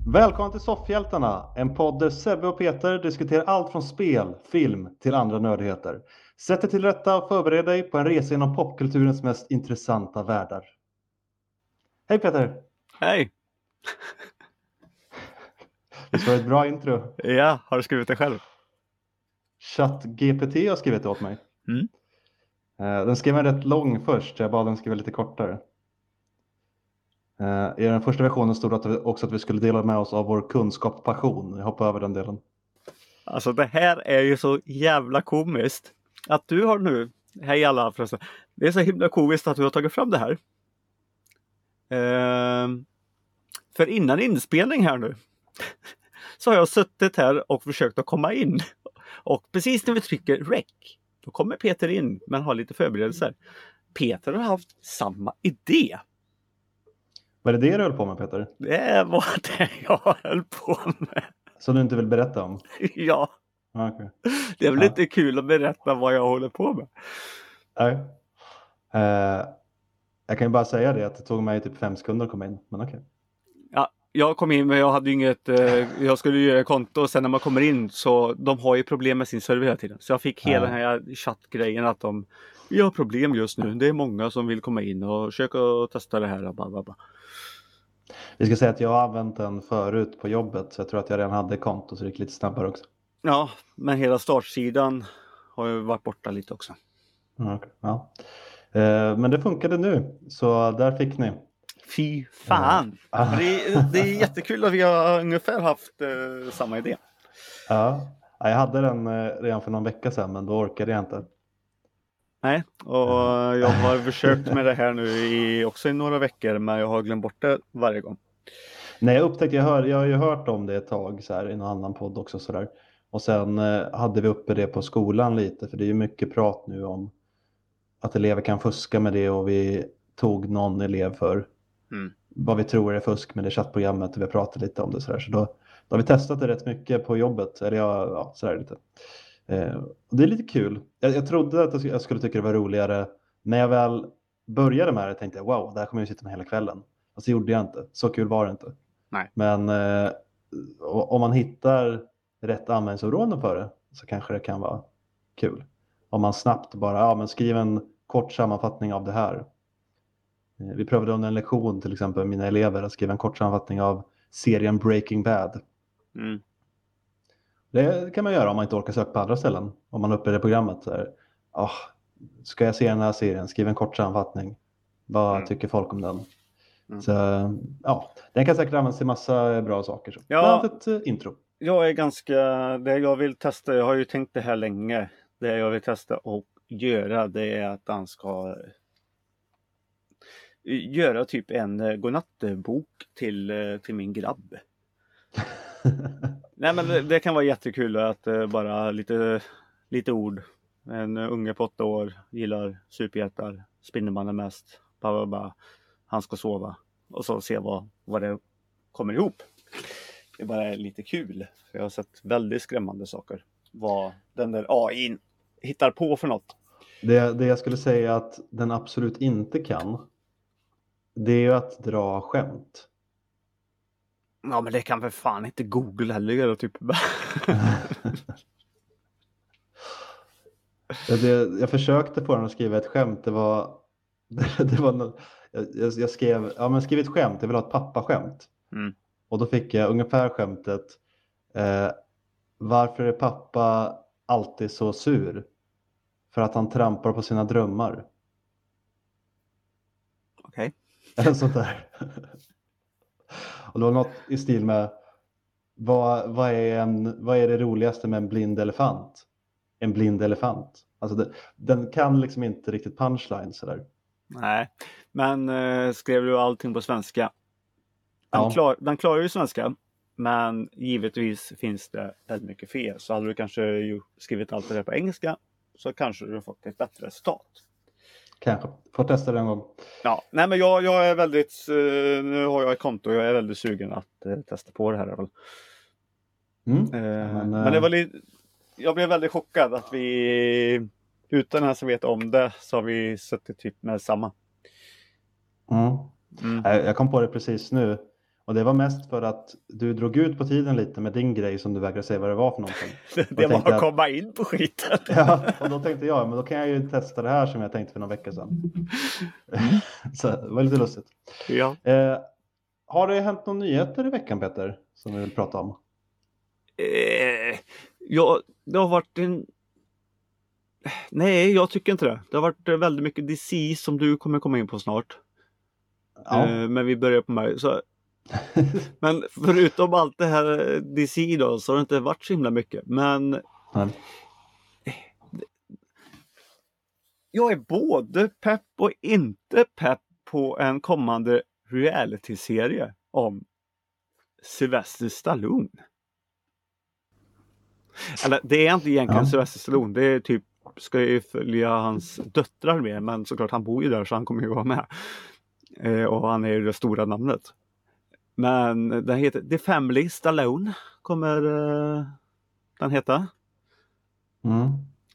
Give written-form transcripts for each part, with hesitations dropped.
Välkommen till Soffhjältarna, en podd där Sebbe och Peter diskuterar allt från spel, film till andra nördigheter. Sätt dig till rätta och förbered dig på en resa genom popkulturens mest intressanta världar. Hej Peter! Hej! Visst var det ett bra intro? Ja, har du skrivit det själv? ChatGPT har skrivit det åt mig. Den skrev en rätt lång först, så jag bad den skriva lite kortare. I den första versionen stod det också att vi skulle dela med oss av vår kunskap och passion. Jag hoppar över den delen. Alltså det här är ju så jävla komiskt. Att du har nu, hej alla förresten. Det är så himla komiskt att du har tagit fram det här. För innan inspelning här nu. Så har jag suttit här och försökt att komma in. Och precis när vi trycker rec. Då kommer Peter in men har lite förberedelser. Peter har haft samma idé. Vad är det du höll på med, Peter? Det var det jag höll på med. Som du inte vill berätta om? Ja. Okay. Det är väl inte kul att berätta vad jag håller på med. Nej. Jag kan ju bara säga det att det tog mig typ 5 sekunder att komma in. Men okej. Ja, jag kom in men jag hade ju inget, jag skulle göra konto och sen när man kommer in så de har ju problem med sin server hela tiden. Så jag fick hela den här chattgrejen att vi har problem just nu. Det är många som vill komma in och försöka testa det här. Blablabla. Vi ska säga att jag har använt den förut på jobbet. Så jag tror att jag redan hade konto så det gick lite snabbare också. Ja, men hela startsidan har ju varit borta lite också. Okay. Ja. Men det funkade nu. Så där fick ni. Fy fan! Det är jättekul att vi har ungefär haft samma idé. Ja, jag hade den redan för någon vecka sedan men då orkade jag inte. Nej, och jag har försökt med det här nu också i några veckor men jag har glömt bort det varje gång. Nej, jag upptäckte, jag har ju hört om det ett tag så här, i någon annan podd också så där. Och sen hade vi uppe det på skolan lite för det är ju mycket prat nu om att elever kan fuska med det och vi tog någon elev för vad vi tror är fusk med det chattprogrammet och vi har pratat lite om det så där. Så då har vi testat det rätt mycket på jobbet, eller ja så där lite. Det är lite kul. Jag trodde att jag skulle tycka det var roligare. När jag väl började med det tänkte jag wow, där kommer jag sitta med hela kvällen. Och så gjorde jag inte. Så kul var det inte. Nej. Men om man hittar rätt användningsområden för det så kanske det kan vara kul. Om man snabbt bara, men skriv en kort sammanfattning av det här. Vi prövade under en lektion till exempel mina elever att skriva en kort sammanfattning av serien Breaking Bad. Det kan man göra om man inte orkar söka på andra ställen. Om man uppe i det programmet så här, ska jag se den här serien? Skriv en kort sammanfattning. Vad tycker folk om den? Så den kan säkert användas till massa bra saker. Så. Ja, ett intro. Jag är ganska, det jag vill testa, jag har ju tänkt det här länge. Det jag vill testa och göra det är att han ska göra typ en godnattbok till min grabb. Nej men det kan vara jättekul att bara lite ord. En unge på 8 år gillar superhjältar, Spindelmannen mest. Han ska sova och så se vad det kommer ihop. Det bara är lite kul. Jag har sett väldigt skrämmande saker. Vad den där AI hittar på för något. Det jag skulle säga att den absolut inte kan, det är ju att dra skämt. Ja, men det kan för fan inte Google heller göra typ. Jag försökte få den att skriva ett skämt. Det var jag skrev, skriv ett skämt, jag vill ha ett pappaskämt. Och då fick jag ungefär skämtet. Varför är pappa alltid så sur? För att han trampar på sina drömmar. Okej. Eller sånt där. Och det var något i stil med vad är det roligaste med en blind elefant? En blind elefant. Alltså den kan liksom inte riktigt punchline sådär. Nej, men skrev du allting på svenska? Den klarar ju svenska, men givetvis finns det väldigt mycket fel. Så hade du kanske skrivit allt det där på engelska så kanske du fått ett bättre resultat. Kanske, får testa det en gång. Ja, nej men jag är väldigt, nu har jag ett konto och jag är väldigt sugen att testa på det här. Men det var jag blev väldigt chockad att vi utan att veta om det så har vi suttit typ med samma. Jag kom på det precis nu Och det var mest för att du drog ut på tiden lite med din grej som du vägrade säga vad det var för någonting. Det var att komma in på skiten. Ja, och då tänkte jag, men då kan jag ju testa det här som jag tänkte för några veckor sedan. Så det var lite lustigt. Ja. Har det hänt några nyheter i veckan, Peter, som vi vill prata om? Ja, det har varit en... Nej, jag tycker inte det. Det har varit väldigt mycket DC som du kommer komma in på snart. Ja. Men vi börjar på mig. Så... Men förutom allt det här DC då, så har det inte varit så himla mycket. Men jag är både pepp och inte pepp på en kommande reality-serie om Sylvester Stallone. Eller det är inte egentligen Sylvester Stallone. Det är typ, ska ju följa hans döttrar med. Men såklart han bor ju där så han kommer ju vara med. Och han är ju det stora namnet. Men den heter The Family Stallone. Kommer den heta. Mm.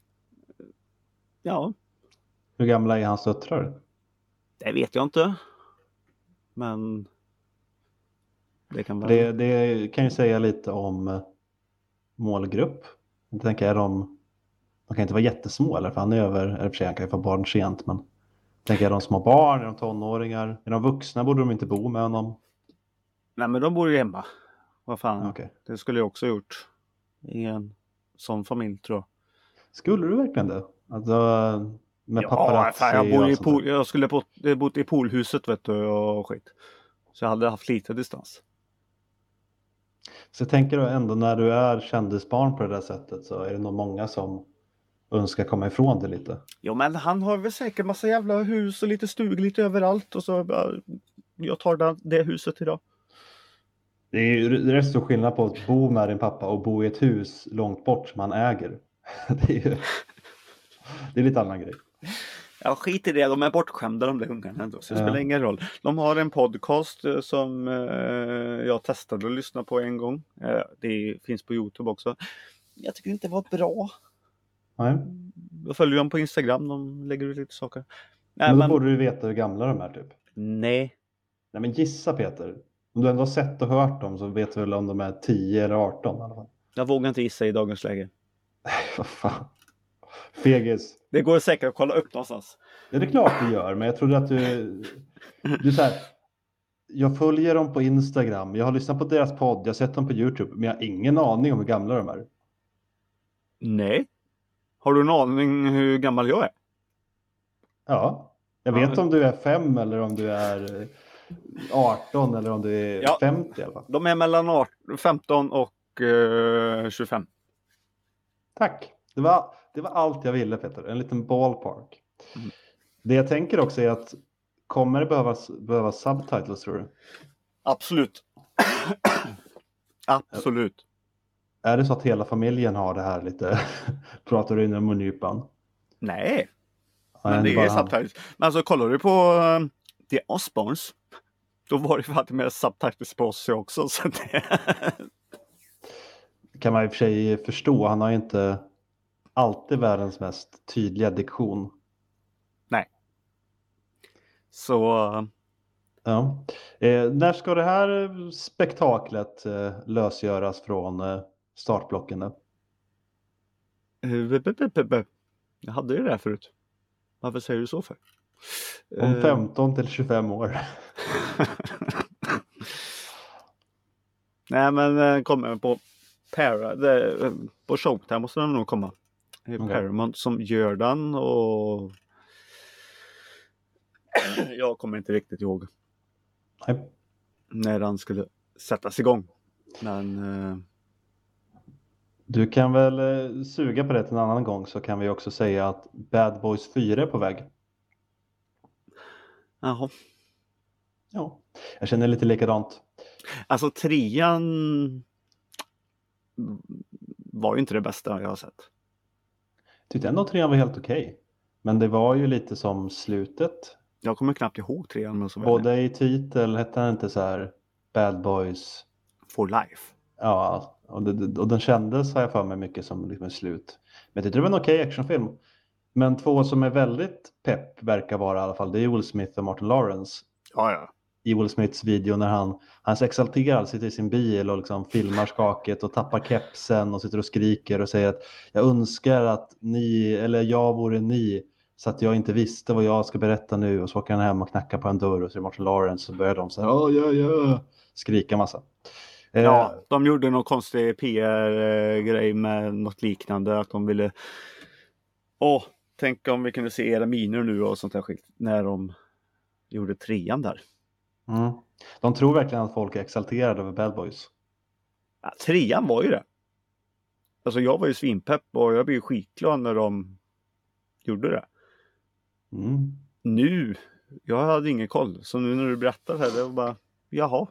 Ja. Hur gamla är hans döttrar? Det vet jag inte. Men det kan vara... Det kan ju säga lite om målgrupp. Jag tänker, de kan inte vara jättesmå, eller för han är över, eller för sig han kan ju få barn sent, men tänker, är de små barn, är de tonåringar, är de vuxna, borde de inte bo med honom? Nej, men de bor ju hemma. Vad fan, Okay. Det skulle jag också gjort i en sån familj, tror jag. Skulle du verkligen det? Alltså, med paparazzi? Fan, jag skulle bott i poolhuset, vet du, och skit. Så jag hade haft lite distans. Så jag tänker då ändå, när du är kändisbarn på det där sättet, så är det nog många som önskar komma ifrån det lite. Jo, men han har väl säkert massa jävla hus och lite stug lite överallt. Och så jag tar det huset idag. Det är ju rätt stor skillnad på att bo med din pappa och bo i ett hus långt bort som han äger. Det är lite annan grej. Ja, skit i det. De är bortskämda, de där ungarna ändå. Så det spelar ingen roll. De har en podcast som jag testade att lyssna på en gång. Det finns på YouTube också. Jag tycker inte det var bra. Nej. Jag följer dem på Instagram. De lägger ut lite saker. Men då borde du veta hur gamla de är typ. Nej. Nej, men gissa, Peter. Om du ändå har sett och hört dem så vet du väl om de är 10 eller 18 i alla fall. Jag vågar inte gissa i dagens läge. Vad fan. Fegis. Det går säkert att kolla upp någonstans. Ja, det är klart du gör, men jag trodde att du så här, jag följer dem på Instagram, jag har lyssnat på deras podd, jag har sett dem på YouTube, men jag har ingen aning om hur gamla de är. Nej. Har du en aning hur gammal jag är? Ja, jag vet om du är 5 eller om du är 18 eller om du är 50 i alla fall. De är mellan 15 och 25. Tack. Det var allt jag ville, Peter. En liten ballpark. Mm. Det jag tänker också är att kommer det behövas subtitles, tror du? Absolut. Absolut. Är det så att hela familjen har det här lite? Pratar du in om mungipan? Nej. Men det är subtitles. Men alltså kollar du på The Osbournes, då var det faktiskt med subtitles på oss också. Så det kan man i och för sig förstå. Han har ju inte alltid världens mest tydliga diktion. Nej. Så... Ja. När ska det här spektaklet lösgöras från startblocken då? Jag hade ju det där förut. Varför säger du så för? Om 15 till 25 år. Nej, men kommer på på Showtime måste den nog komma. Okay. Paramount som gör den och jag kommer inte riktigt ihåg. Nej. När den skulle sättas igång. Men du kan väl suga på det till en annan gång, så kan vi också säga att Bad Boys 4 är på väg. Jaha. Ja, jag känner lite likadant. Alltså 3:an var ju inte det bästa jag har sett. Tyckte ändå 3:an var helt okej. Men det var ju lite som slutet. Jag kommer knappt ihåg 3:an. Men så både i titel hette den inte så här Bad Boys for Life. Ja, och den kändes, har jag för mig, mycket som liksom slut. Men jag tyckte det var en okej actionfilm. Men två som är väldigt pepp verkar vara i alla fall, det är Will Smith och Martin Lawrence. Ja. i Will Smiths video när han är så exalterad, sitter i sin bil och liksom filmar skaket och tappar kepsen och sitter och skriker och säger att jag önskar att ni, eller jag vore ni, så att jag inte visste vad jag ska berätta nu. Och så åker han hem och knackar på en dörr och så är Martin Lawrence och börjar de så här, skrika massa. Ja, de gjorde någon konstig PR-grej med något liknande, att de ville tänk om vi kunde se era miner nu och sånt där skit när de gjorde 3:an där. Mm. De tror verkligen att folk är exalterade över Bad Boys. Ja, 3:an var ju det. Alltså jag var ju svinpepp och jag blev skitglad när de gjorde det. Mm. Nu, jag hade ingen koll. Så nu när du berättar här, det var bara, jaha.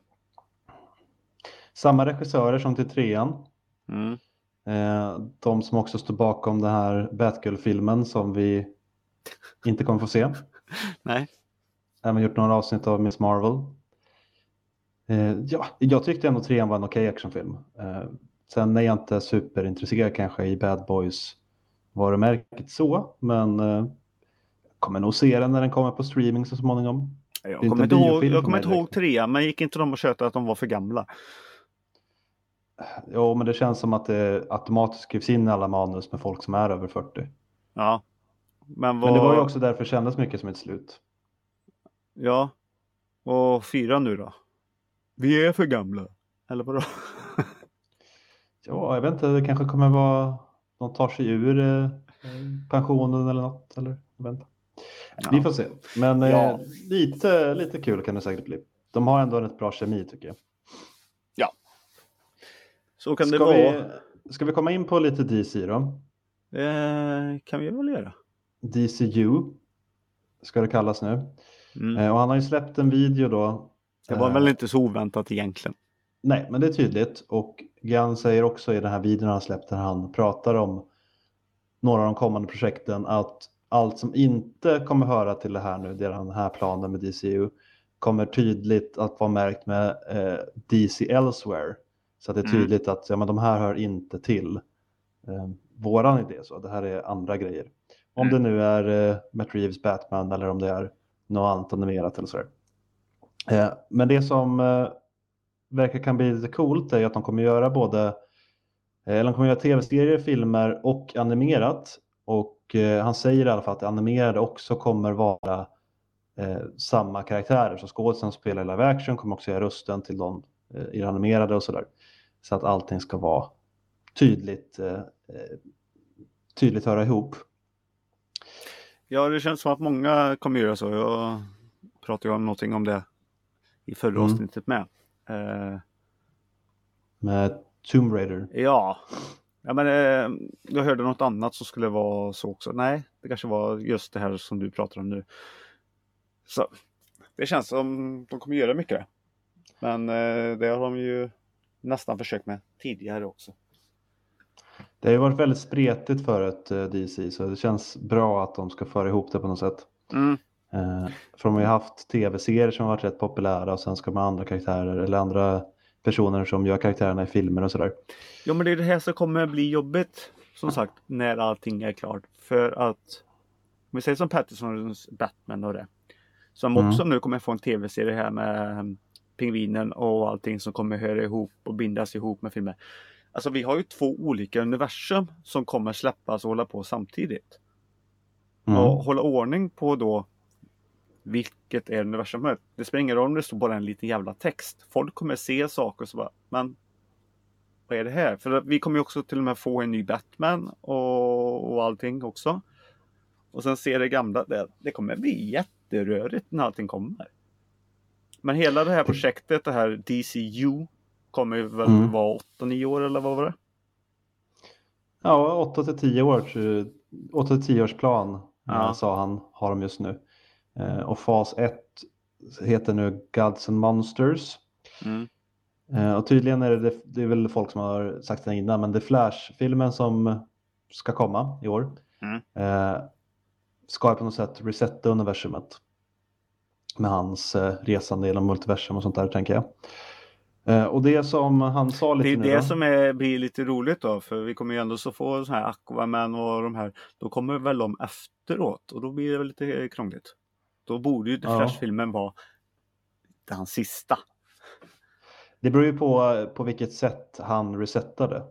Samma regissörer som till 3:an. Mm. De som också står bakom den här Batgirl-filmen som vi inte kommer få se. Nej. Även gjort några avsnitt av Miss Marvel. Ja, jag tyckte ändå 3:an var en okej actionfilm. Sen är jag inte superintresserad kanske i Bad Boys varumärket så. Men kommer nog se den när den kommer på streaming så småningom. Jag kommer inte ihåg 3:an, men gick inte de och köta att de var för gamla? Jo, men det känns som att det automatiskt skrivs in i alla manus med folk som är över 40. Ja. Men det var ju också därför det kändes mycket som ett slut. Ja. Och 4 nu då? Vi är för gamla. Eller vadå? Ja, jag vet inte. Det kanske kommer vara... De tar sig ur pensionen eller något. Eller, jag vet inte. Ja. Vi får se. Men lite kul kan det säkert bli. De har ändå en rätt bra kemi tycker jag. Ja. Så kan det vara. Ska vi komma in på lite DC då? Kan vi väl göra. DCU ska det kallas nu. Och han har ju släppt en video då. Det var väl inte så oväntat egentligen. Nej, men det är tydligt. Och Gunn säger också i den här videon han släppt där han pratar om några av de kommande projekten att allt som inte kommer höra till det här nu, det är den här planen med DCU, kommer tydligt att vara märkt med DC Elsewhere. Så att det är tydligt att men de här hör inte till våran idé. Så det här är andra grejer. Om det nu är Matt Reeves Batman eller om det är något annat animerat eller sådär. Men det som verkar kan bli lite coolt är att de kommer göra de kommer göra tv-serier, filmer och animerat. Och han säger i alla fall att det animerade också kommer vara samma karaktärer. Så skådespelaren som spelar i live action kommer också göra rösten till de i det animerade och sådär. Så att allting ska vara tydligt höra ihop. Ja, det känns som att många kommer göra så. Jag pratade ju om någonting om det i förra avsnittet med. Med Tomb Raider. Ja, men jag hörde något annat som skulle vara så också. Nej, det kanske var just det här som du pratar om nu. Så det känns som de kommer göra mycket. Men det har de ju nästan försökt med tidigare också. Det har ju varit väldigt spretigt för ett DC, så det känns bra att de ska föra ihop det på något sätt. För de har ju haft tv-serier som har varit rätt populära och sen ska man andra karaktärer eller andra personer som gör karaktärerna i filmer och sådär. Ja, men det är det här som kommer bli jobbigt som sagt när allting är klart. För att om vi säger som Pattinsons Batman och det. Som också nu kommer få en tv-serie här med pingvinen och allting som kommer höra ihop och bindas ihop med filmer. Alltså vi har ju 2 olika universum som kommer släppas och hålla på samtidigt. Och hålla ordning på då vilket är universumet. Det spelar ingen roll om det står bara en liten jävla text. Folk kommer se saker och så bara, men vad är det här? För vi kommer ju också till och med få en ny Batman och allting också. Och sen ser det gamla, det kommer bli jätterörigt när allting kommer. Men hela det här projektet, det här DCU, kommer ju väl vara 8-9 år eller vad var det? Ja, 8-10 år. 8-10 års plan sa han har de just nu. Och fas 1 heter nu Gods and Monsters. Och tydligen är det är väl folk som har sagt det innan, men det är Flash-filmen som ska komma i år. Ska på något sätt resetta universumet med hans resande genom multiversum och sånt där, tänker jag. Och det som han sa lite nu. Det är det som blir lite roligt då, för vi kommer ju ändå så få så här Aquaman och de här, då kommer väl de efteråt och då blir det väl lite krångligt. Då borde ju Flash-filmen vara inte hans sista. Det beror ju på vilket sätt han resettade.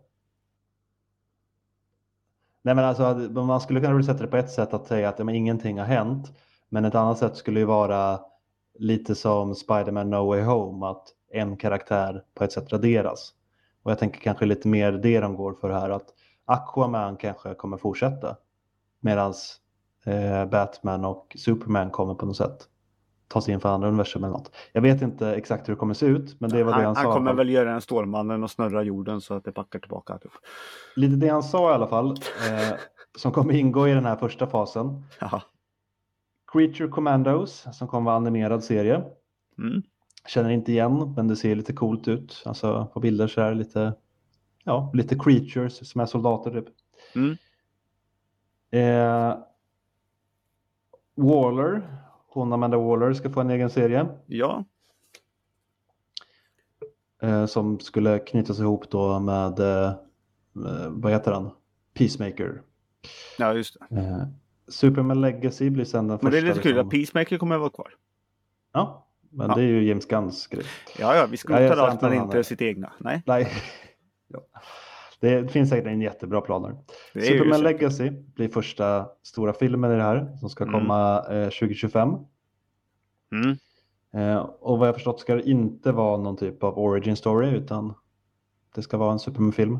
Nej, men alltså, man skulle kunna resetta det på ett sätt att säga att men ingenting har hänt. Men ett annat sätt skulle ju vara lite som Spider-Man No Way Home, att en karaktär på ett sätt raderas. Och jag tänker kanske lite mer det de går för här, att Aquaman kanske kommer fortsätta. Medan Batman och Superman kommer på något sätt ta sig in för andra universum eller något. Jag vet inte exakt hur det kommer se ut, men det var det han sa. Han kommer väl göra en Stålmannen och snurra jorden så att det packar tillbaka. Typ. Lite det han sa i alla fall, som kommer ingå i den här första fasen. Jaha. Creature Commandos, som kommer vara animerad serie. Mm. Känner inte igen, men det ser lite coolt ut. Alltså på bilder så är det lite creatures som är soldater typ. Mm. Waller, hon Amanda Waller ska få en egen serie. Ja. Som skulle knytas ihop då med, vad heter han? Peacemaker. Ja, just det. Superman Legacy blir sen den första. Men det är lite kul att Peacemaker kommer att vara kvar. Ja, men det är ju James Gunns grej. Ja, vi skrotar allt men inte sitt egna. Nej. Ja. Det finns säkert en jättebra planer. Superman Legacy blir första stora filmen i det här som ska komma 2025. Mm. Och vad jag förstått ska det inte vara någon typ av origin story, utan det ska vara en Superman-film.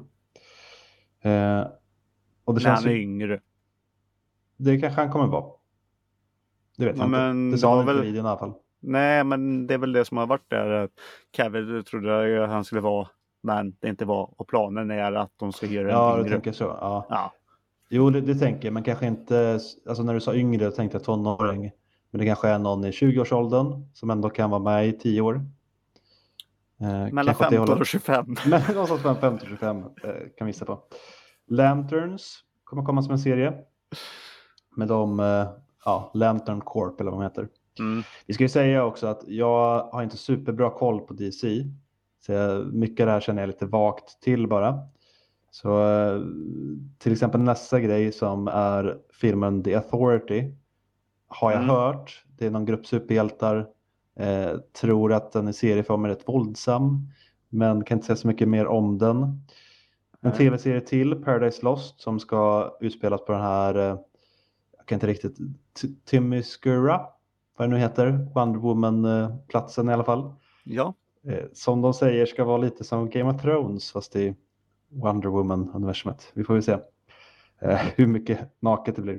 Och det känns han är yngre. Det kanske han kommer vara. Det vet jag inte. Det sa han inte i videon i alla fall. Nej, men det är väl det som har varit där. Kevin trodde att han skulle vara, men det inte var. Och planen är att de ska göra en yngre. Ja, du tänker så. Ja. Jo, det tänker jag. Men kanske inte, alltså när du sa yngre tänkte jag tonåring. Men det kanske är någon i 20-årsåldern som ändå kan vara med i 10 år. Mellan 15 och 25. Men någonstans mellan 15 och 25 kan vi gissa på. Lanterns kommer komma som en serie. Med Lantern Corp eller vad de heter. Mm. Vi ska ju säga också att jag har inte superbra koll på DC. Så mycket av det här känner jag lite vagt till bara. Så till exempel nästa grej som är filmen The Authority har jag hört. Det är någon grupp superhjältar. Tror att den i serieform är rätt våldsam. Men kan inte säga så mycket mer om den. En tv-serie till, Paradise Lost, som ska utspelas på den här, jag kan inte riktigt, Themyscira, vad det nu heter, Wonder Woman-platsen i alla fall. Ja. Som de säger ska vara lite som Game of Thrones, fast i Wonder Woman-universumet. Vi får ju se hur mycket naket det blir.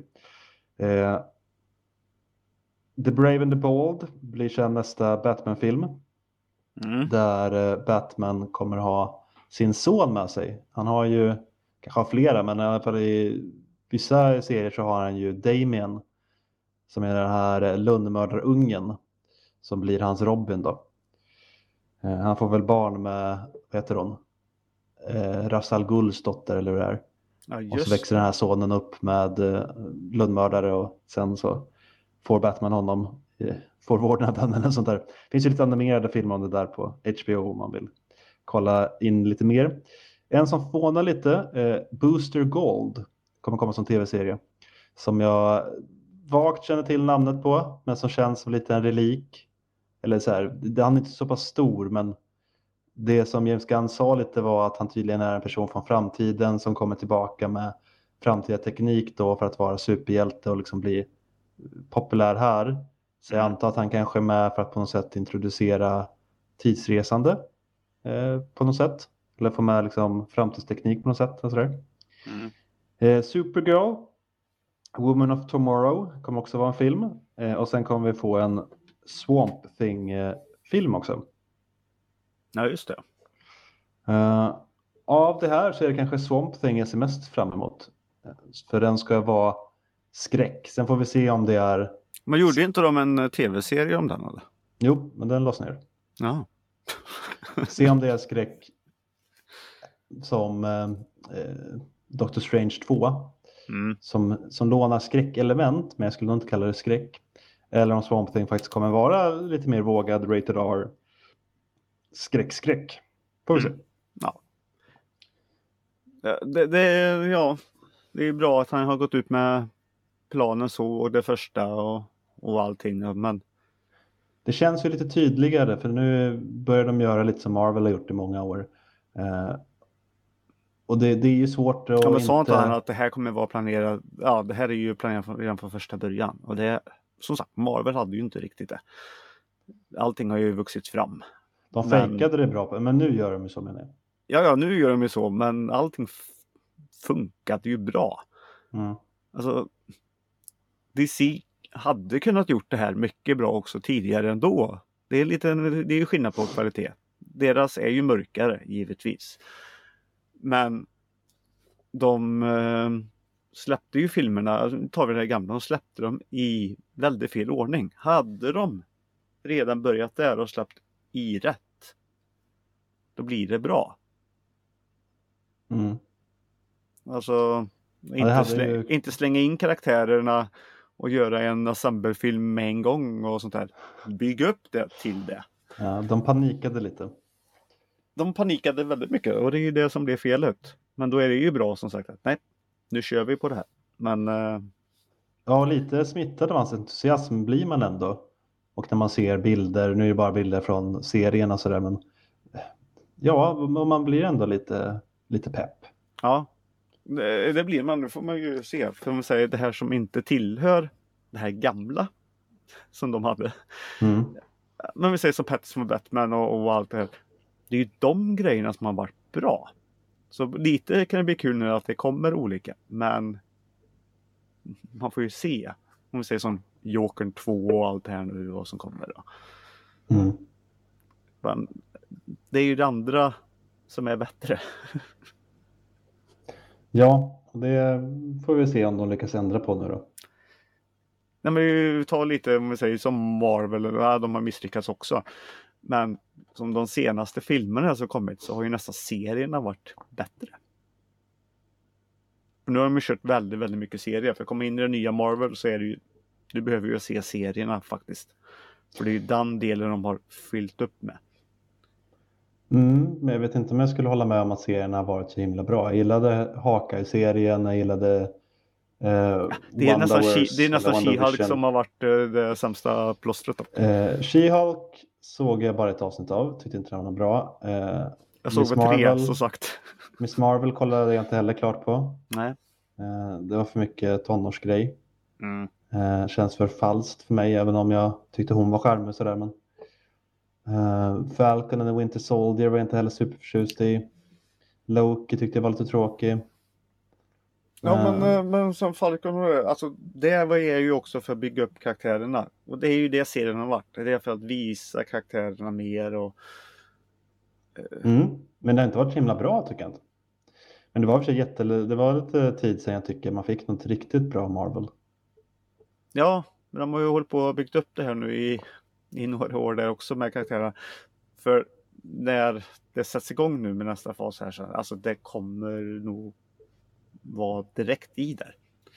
The Brave and the Bold blir sedan nästa Batman-film. Där Batman kommer ha sin son med sig. Han har ju, kanske har flera, men i alla fall i vissa serier så har han ju Damien. Som är den här lönnmördarungen. Som blir hans Robin då. Han får väl barn med, vad heter hon? Ra's al Ghuls dotter eller hur det är. Ja, och så växer den här sonen upp med lönnmördare och sen så får Batman honom, får vårdnaden eller sånt där. Det finns ju lite animerade filmer om det där på HBO om man vill kolla in lite mer. En som fånar lite, Booster Gold kommer komma som tv-serie. Som jag vagt känner till namnet på, men som känns som lite en relik. Eller så här, han är inte så pass stor, men det som James Gunn sa lite var att han tydligen är en person från framtiden som kommer tillbaka med framtida teknik då för att vara superhjälte och liksom bli populär här. Så jag antar att han kanske är med för att på något sätt introducera tidsresande på något sätt. Eller få med liksom framtidsteknik på något sätt. Och sådär. Supergirl, Woman of Tomorrow kommer också vara en film. Och sen kommer vi få en Swamp Thing-film också. Ja, just det. Av det här så är det kanske Swamp Thing jag ser mest fram emot. För den ska vara skräck. Sen får vi se om det är... Men gjorde inte de en tv-serie om den eller? Jo, men den lades ner. Ja. Se om det är skräck som Doctor Strange 2. Som lånar skräckelement, men jag skulle nog inte kalla det skräck. Eller om Swamp Thing faktiskt kommer vara lite mer vågad rated R skräck. Får vi se. Ja. Det är bra att han har gått ut med planen så och det första och allting. Men Det känns ju lite tydligare för nu börjar de göra lite som Marvel har gjort i många år. Och det är ju svårt Ja, men att sa inte han inte... att det här kommer vara planerat, ja det här är ju planerat redan från första början. Och det, som sagt, Marvel hade ju inte riktigt det. Allting har ju vuxit fram. De Men, fejkade det bra, men nu gör de ju så menar jag. ja, nu gör de ju så, men allting funkade ju bra. Mm. Alltså, DC hade kunnat gjort det här mycket bra också tidigare ändå. Det är ju skillnad på kvalitet. Deras är ju mörkare, givetvis. Men de släppte ju filmerna, alltså, tar vi det här gamla, de släppte dem i väldigt fel ordning. Hade de redan börjat där och släppt i rätt, då blir det bra. Mm. Alltså, Ja, ju... inte slänga in karaktärerna och göra en ensemblefilm med en gång och sånt där. Bygga upp det till det. Ja, de panikade lite. De panikade väldigt mycket och det är ju det som blev felet. Men då är det ju bra som sagt att nej, nu kör vi på det här. Men... Ja, lite smittad av hans entusiasm blir man ändå. Och när man ser bilder, nu är det bara bilder från serien och sådär, men ja, man blir ändå lite pepp. Ja, det blir man. Nu får man ju se. För man säger det här som inte tillhör det här gamla som de hade. Mm. Men vi säger som Pattinson och Batman och allt det här. Det är ju de grejerna som har varit bra. Så lite kan det bli kul nu att det kommer olika. Men man får ju se. Om vi säger som Jokern 2 och allt det här nu vad som kommer då. Mm. Men det är ju det andra som är bättre. Ja, det får vi se om de lyckas ändra på nu då. Nej, men vi tar lite om vi säger som Marvel, ja, de har misslyckats också. Men som de senaste filmerna som kommit så har ju nästan serierna varit bättre. För nu har de ju kört väldigt, väldigt mycket serier. För att komma in i det nya Marvel så är det ju, du behöver ju se serierna faktiskt. För det är ju den delen de har fyllt upp med. Men jag vet inte om jag skulle hålla med om att serierna har varit så himla bra. Jag gillade Hawkeye-serien, jag gillade Det är nästan WandaVision. She-Hulk som har varit det sämsta plåstret. She-Hulk såg jag bara ett avsnitt av, tyckte inte den var bra. Jag såg väl 3 så sagt. Miss Marvel kollade jag inte heller klart på. Nej. Det var för mycket tonårsgrej. Mm. Känns för falskt för mig, även om jag tyckte hon var charmig sådär. Men Falcon and the Winter Soldier var jag inte heller superförtjust i. Loki tyckte jag var lite tråkig. Ja, men som Falcon, alltså det är ju också för att bygga upp karaktärerna. Och det är ju det serien har varit. Det är för att visa karaktärerna mer och... Men det har inte varit så himla bra tycker jag inte. Men det var för sig det var lite tid sedan jag tycker man fick något riktigt bra Marvel. Ja, men de har ju hållit på och byggt upp det här nu i några år där också med karaktärerna. För när det sätts igång nu med nästa fas här så alltså det kommer nog vara direkt i där.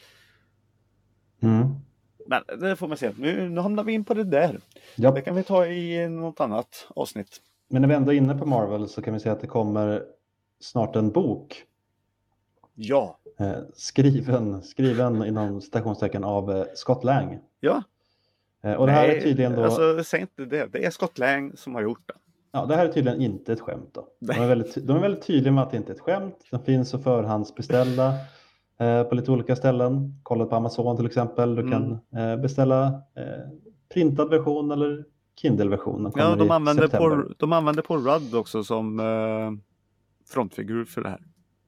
Men det får man se. Nu hamnar vi in på det där. Japp. Det kan vi ta i något annat avsnitt. Men när vi ändå är inne på Marvel så kan vi säga att det kommer snart en bok. Ja. Skriven inom citationstecken av Scott Lang. Ja. Och det här är tydligen då... Alltså, säg inte det. Det är Scott Lang som har gjort det. Ja, det här är tydligen inte ett skämt då. De är väldigt tydliga med att det inte är ett skämt. De finns att förhandsbeställa på lite olika ställen. Kolla på Amazon till exempel. Du kan beställa printad version eller Kindle-version. Ja, de använder Paul Rudd också som frontfigur för det här.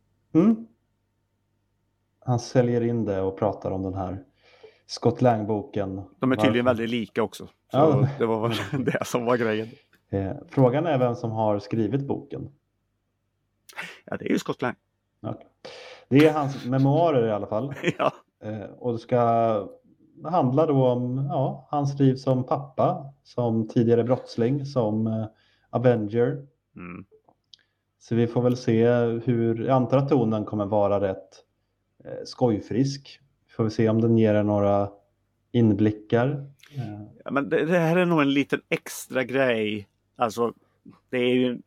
Han säljer in det och pratar om den här Scott Lang-boken. De är tydligen väldigt lika också. Så ja, det var väl det som var grejen. Frågan är vem som har skrivit boken. Ja, det är ju Scott Lang. Ja. Det är hans memoarer i alla fall. Ja. Och det ska handla då om hans liv som pappa, som tidigare brottsling, som Avenger. Så vi får väl se hur, jag antar att tonen kommer vara rätt skojfrisk. Får vi se om den ger några inblickar. Ja, men det här är nog en liten extra grej. Alltså, det är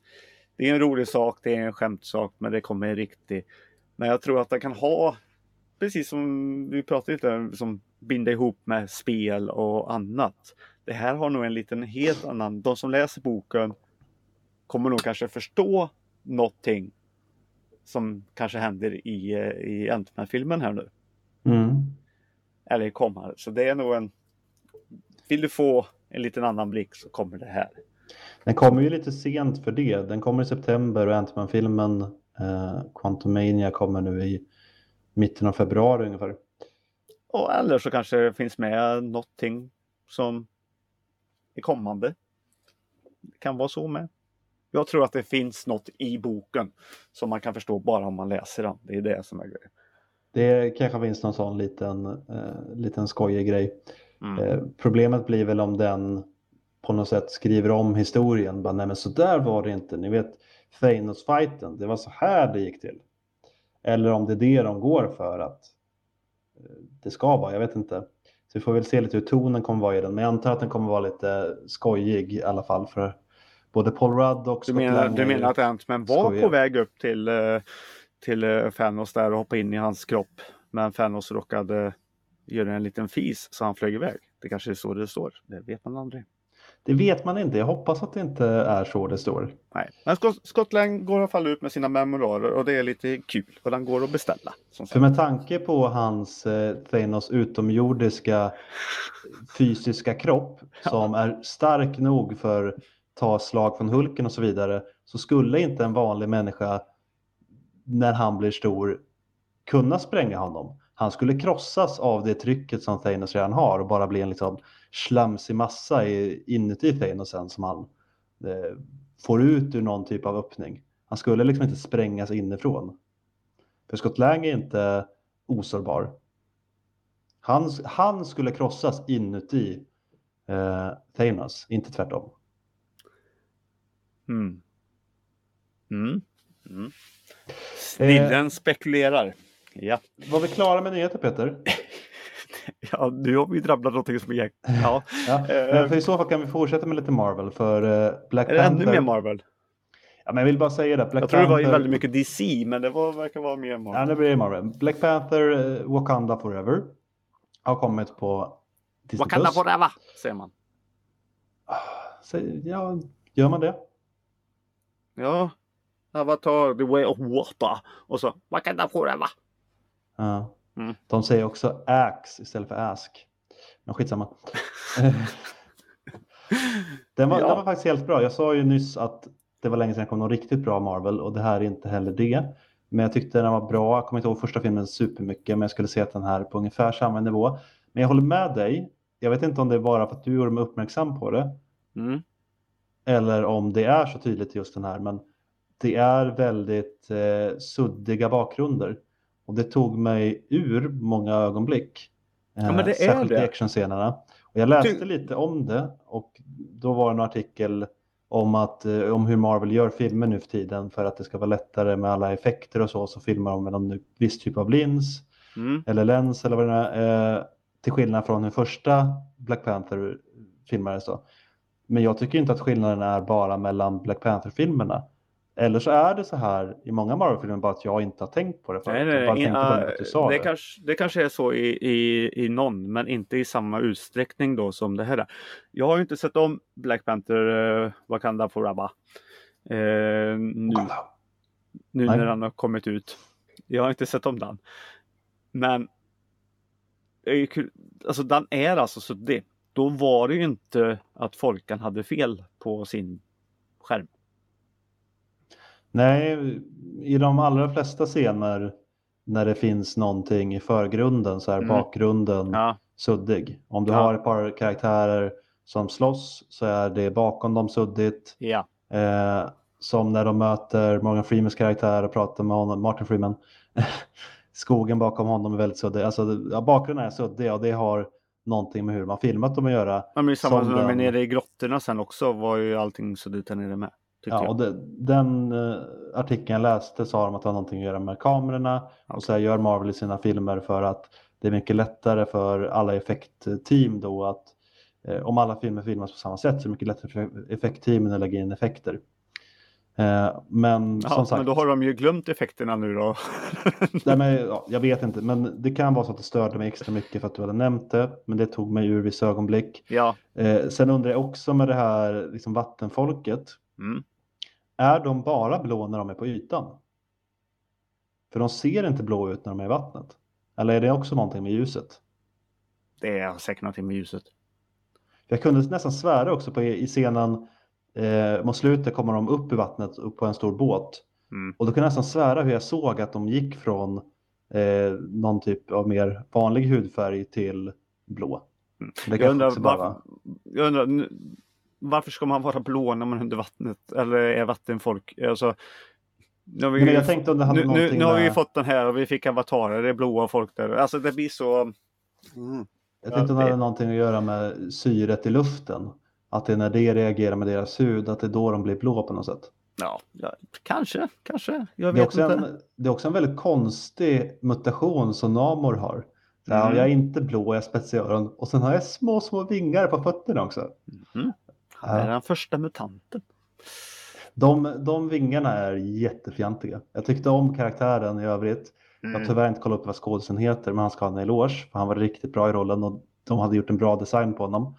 en rolig sak, det är en skämtsak, men det kommer riktigt. Men jag tror att det kan ha precis som vi pratade lite som binda ihop med spel och annat. Det här har nog en liten helt annan, de som läser boken kommer nog kanske förstå någonting som kanske händer i Ant-Man-filmen här nu. Eller kommer. Så det är nog vill du få en liten annan blick så kommer det här. Den kommer ju lite sent för det. Den kommer i september och Ant-Man-filmen Quantumania kommer nu i mitten av februari ungefär. Eller så kanske det finns med någonting som är kommande. Det kan vara så med. Jag tror att det finns något i boken som man kan förstå bara om man läser den. Det är det som är grejen. Det kanske finns någon sån liten skojig grej. Problemet blir väl om den på något sätt skriver om historien. Bara, nej men så där var det inte. Ni vet Thanos-fighten, det var så här det gick till. Eller om det är det de går för att det ska vara, jag vet inte. Så vi får väl se lite hur tonen kommer vara i den. Men jag antar att den kommer vara lite skojig i alla fall för både Paul Rudd och Scott Lang. Du menar att Ant-Man var på väg upp till Thanos där och hoppade in i hans kropp. Men Thanos råkade göra en liten fis så han flög iväg. Det kanske är så det står. Det vet man aldrig. Det vet man inte. Jag hoppas att det inte är så det står. Nej, men Scott Lang går i alla fall ut med sina memoarer och det är lite kul. Och den går att beställa. För med tanke på hans Thanos utomjordiska fysiska kropp som är stark nog för att ta slag från Hulken och så vidare, så skulle inte en vanlig människa när han blir stor kunna spränga honom. Han skulle krossas av det trycket som Thanos redan har och bara bli en liksom slamsig massa inuti Thanos sen som han får ut ur någon typ av öppning. Han skulle liksom inte sprängas inifrån. För Scott Lang är inte osårbar. Han skulle krossas inuti Thanos, inte tvärtom. Snillen spekulerar. Ja. Var vi klara med nyheter, Peter? Ja, nu har vi drabblat någonting som är... Ja. För i så fall kan vi fortsätta med lite Marvel. För Black Panther... Är det Panther... ännu mer Marvel? Ja, men jag vill bara säga det. Jag tror det var ju väldigt mycket DC, men det verkar vara mer Marvel. Ja, det blir Marvel. Black Panther Wakanda Forever har kommit på Disney+. Wakanda Forever, säger man. Ja, gör man det? Ja. Avatar, The Way of Water. Och så Wakanda Forever. Ja. De säger också Axe istället för Ask. Men skitsamma. Den var faktiskt helt bra. Jag sa ju nyss att det var länge sedan det kom någon riktigt bra Marvel. Och det här är inte heller det. Men jag tyckte den var bra. Jag kommer inte ihåg första filmen supermycket. Men jag skulle se att den här är på ungefär samma nivå. Men jag håller med dig. Jag vet inte om det är bara för att du gjorde mig uppmärksam på det. Eller om det är så tydligt just den här. Men det är väldigt suddiga bakgrunder. Och det tog mig ur många ögonblick. Ja, men det särskilt är det. I actionscenerna. Och jag läste lite om det. Och då var det en artikel om hur Marvel gör filmer nu för tiden. För att det ska vara lättare med alla effekter och så. Så filmar de med någon viss typ av lins. Eller lens eller vad det är. Till skillnad från hur första Black Panther filmades då. Men jag tycker inte att skillnaden är bara mellan Black Panther-filmerna. Eller så är det så här i många Marvel-filmer bara att jag inte har tänkt på det förut. Det kanske är så i någon, men inte i samma utsträckning då som det här är. Jag har ju inte sett om Black Panther Wakanda Forever nu när den har kommit ut. Jag har inte sett om den. Men alltså den är alltså suddig. Då var det ju inte att folken hade fel på sin skärm. Nej, i de allra flesta scener när det finns någonting i förgrunden så är bakgrunden suddig. Om du har ett par karaktärer som slåss så är det bakom dem suddigt. Ja. Som när de möter Morgan Freemans karaktär och pratar med honom, Martin Freeman. Skogen bakom honom är väldigt suddig. Alltså, bakgrunden är suddig och det har någonting med hur man filmat dem att göra. Ja, men samma som de nere i grottorna sen också var ju allting suddigt där nere med. Ja, och den artikeln jag läste sa de att det har någonting att göra med kamerorna. Okay. Och så här gör Marvel i sina filmer för att det är mycket lättare för alla effektteam då att om alla filmer filmas på samma sätt så är det mycket lättare för effektteamen att lägga in effekter. Men som sagt. Men då har de ju glömt effekterna nu då. Nej, men, ja, jag vet inte, men det kan vara så att det störde mig extra mycket för att du hade nämnt det. Men det tog mig ur vissa ögonblick. Ja. Sen undrar jag också med det här liksom vattenfolket. Är de bara blå när de är på ytan? För de ser inte blå ut när de är i vattnet. Eller är det också någonting med ljuset? Det är säkert någonting med ljuset. Jag kunde nästan svära också på i scenen mot slutet kommer de upp i vattnet upp på en stor båt. Och då kunde jag nästan svära hur jag såg att de gick från någon typ av mer vanlig hudfärg till blå. Det Jag undrar varför ska man vara blå när man är under vattnet? Eller är vattenfolk? Alltså, nu har vi fått den här och vi fick avatarer, det är blåa folk där. Alltså det blir så... Jag tänkte att det hade någonting att göra med syret i luften. Att det är när det reagerar med deras hud, att det är då de blir blå på något sätt. Ja, kanske. Jag vet inte. Det är också en väldigt konstig mutation som Namor har. Jag är inte blå, jag har spetsöron. Och sen har jag små vingar på fötterna också. Han är den första mutanten. De vingarna är jättefjantiga. Jag tyckte om karaktären i övrigt. Jag har tyvärr inte kollat upp vad skådisen heter, men han ska ha en eloge. För han var riktigt bra i rollen och de hade gjort en bra design på honom.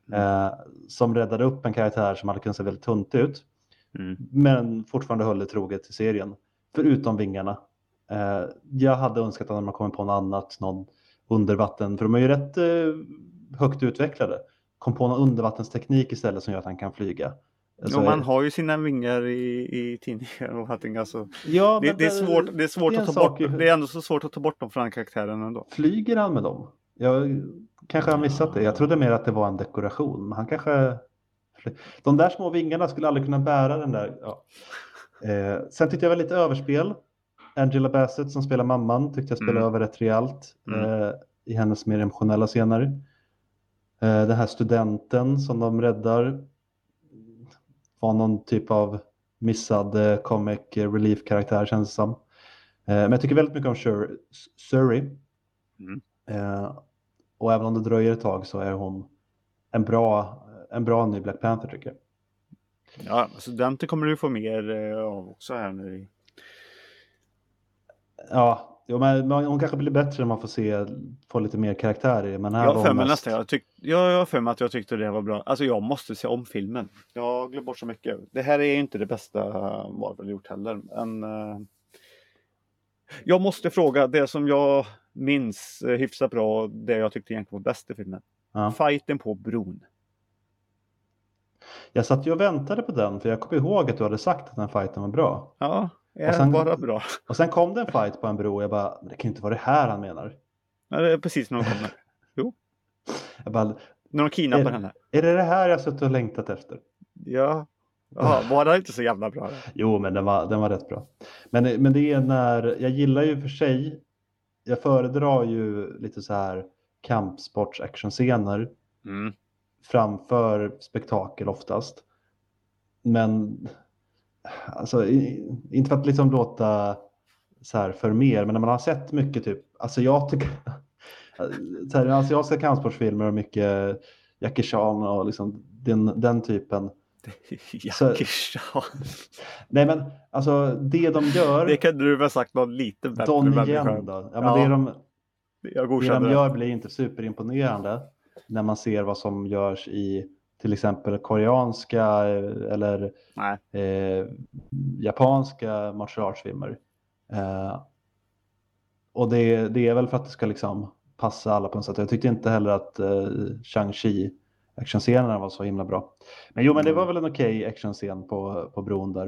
Som räddade upp en karaktär som hade kunnat se väldigt tunt ut. Men fortfarande höll det troget till serien. Förutom vingarna. Jag hade önskat att de hade kommit på något annat. Någon undervatten. För de är ju rätt högt utvecklade. Kom på någon undervattensteknik istället som gör att han kan flyga. Alltså, man har ju sina vingar i tidningar och allting. Alltså. Ja, det är svårt att ta bort. Det är ändå så svårt att ta bort dem från karaktären ändå. Flyger han med dem? Jag kanske har missat det. Jag trodde mer att det var en dekoration. Men han kanske... De där små vingarna skulle aldrig kunna bära den där. Ja. Sen tyckte jag var lite överspel. Angela Bassett som spelar mamman tyckte jag spelade över rätt rejält. I hennes mer emotionella scener. Den här studenten som de räddar var någon typ av missad comic relief-karaktär känns det som. Men jag tycker väldigt mycket om Shuri. Och även om det dröjer ett tag så är hon en bra ny Black Panther tycker jag. Ja, studenter kommer du få mer av också här nu. Ja, men hon kanske blir bättre när man får lite mer karaktär i. Men här jag har för mig att jag tyckte det var bra. Alltså jag måste se om filmen. Jag glömde bort så mycket. Det här är ju inte det bästa Marvel gjort heller. Men jag måste fråga det som jag minns hyfsat bra. Det jag tyckte egentligen var bäst i filmen. Ja. Fighten på bron. Jag satt ju och väntade på den. För jag kom ihåg att du hade sagt att den fighten var bra. Ja. Bara bra. Och sen kom det en fight på en bro och jag bara, det kan inte vara det här han menar. Ja, det är precis när de kommer. Jo. Jag bara, när de kidnappar henne. Är det här jag suttit och längtat efter? Ja. Ja, var det inte så jävla bra? Jo, men den var rätt bra. Men det är när, jag gillar ju för sig, jag föredrar ju lite så här kampsports actionscener framför spektakel oftast. Men alltså, inte för att liksom låta så här för mer, men när man har sett mycket typ, alltså jag tycker så här, asiatiska kampsportsfilmer och mycket Jackie Chan och liksom den typen. Jackie Chan. Nej men alltså det de gör. Det kan du väl sagt något lite bättre. Don igen då. Ja, men det de gör blir inte superimponerande när man ser vad som görs i till exempel koreanska eller japanska martial arts-filmer. Och det är väl för att det ska liksom passa alla på något sätt. Jag tyckte inte heller att Shang-Chi actionscenerna var så himla bra. Men det var väl en okej actionscen på bron där.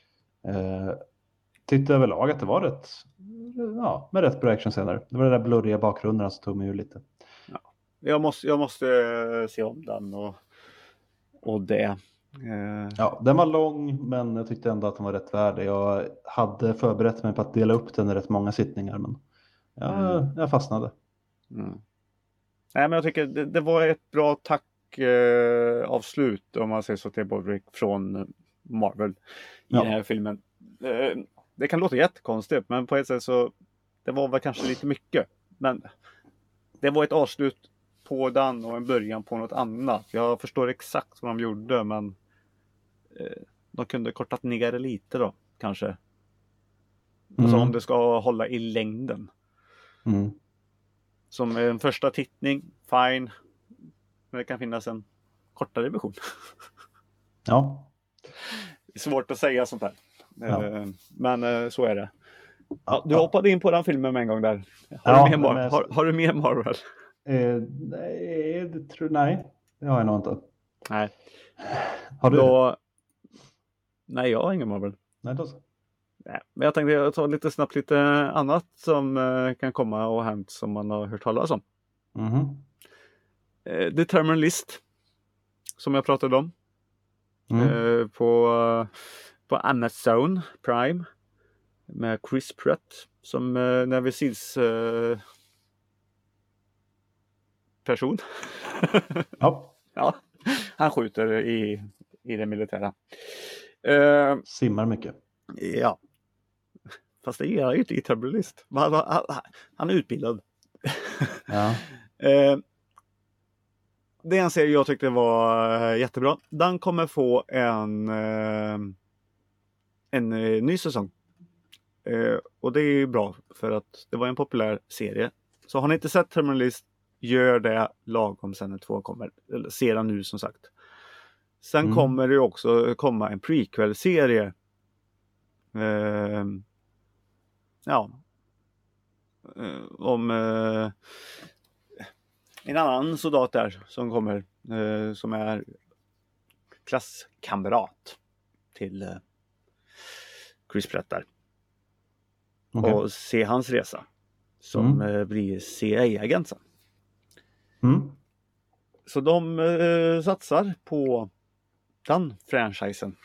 Tyckte överlag att det var rätt bra actionscener. Det var det där blurriga bakgrunden som tog mig ur lite. Ja. Jag måste se om den och det. Ja, den var lång men jag tyckte ändå att den var rätt värd. Jag hade förberett mig på att dela upp den i rätt många sittningar men jag fastnade. Nej, men jag tycker det var ett bra avslut om man säger så till Broderick från Marvel i den här filmen. Det kan låta jättekonstigt men på ett sätt så det var väl kanske lite mycket. Men det var ett avslut på den och en början på något annat. Jag förstår exakt vad de gjorde men de kunde kortat ner det lite då, kanske. Alltså om det ska hålla i längden. Mm. Som en första tittning, fine. Men det kan finnas en kortare version. Ja. Det är svårt att säga sånt här. Ja. Men så är det. Ja, Du hoppade in på den filmen med en gång där. Har du mer Marvel? Nej, det har jag nog inte. Nej. Har du? Nej, jag har ingen Marvel. Nej, då så. Nej, men jag tänkte ta lite snabbt lite annat som kan komma och hänt som man har hört talas om. The Terminal List som jag pratade om på Amazon Prime med Chris Pratt som Navy Seals person. Ja. Ja, han skjuter i det militära. Simmar mycket. Ja. Fast det gör han ju inte i Terminal List. Han är utbildad. Ja. Det är en serie jag tyckte var jättebra. Den kommer få en ny säsong. Och det är ju bra för att det var en populär serie. Så har ni inte sett Terminal List, gör det lagom sen när 2 kommer. Eller se den nu som sagt. Sen kommer det också komma en prequel-serie. Om en annan soldat där som kommer som är klasskamrat till Chris Pratt där. Okay. Och se hans resa som blir CIA-agent sen. Så de satsar på den franchisen.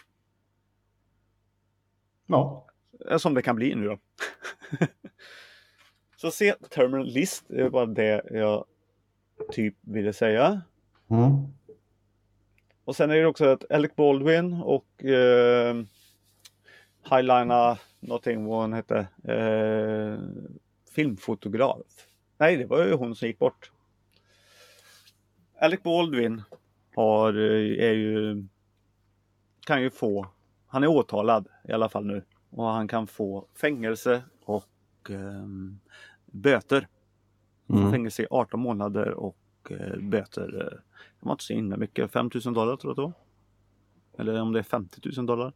Ja. Som det kan bli nu då. Så se Terminal List, det är bara det jag typ ville säga. Och sen är det också att Alec Baldwin och Hylana någonting vad hon hette, filmfotograf. Nej, det var ju hon som gick bort. Alec Baldwin kan ju få, han är åtalad i alla fall nu, och han kan få fängelse och böter. Fängelse i 18 månader och böter, det var inte så inne mycket, $5,000 tror jag då. Eller om det är $50,000.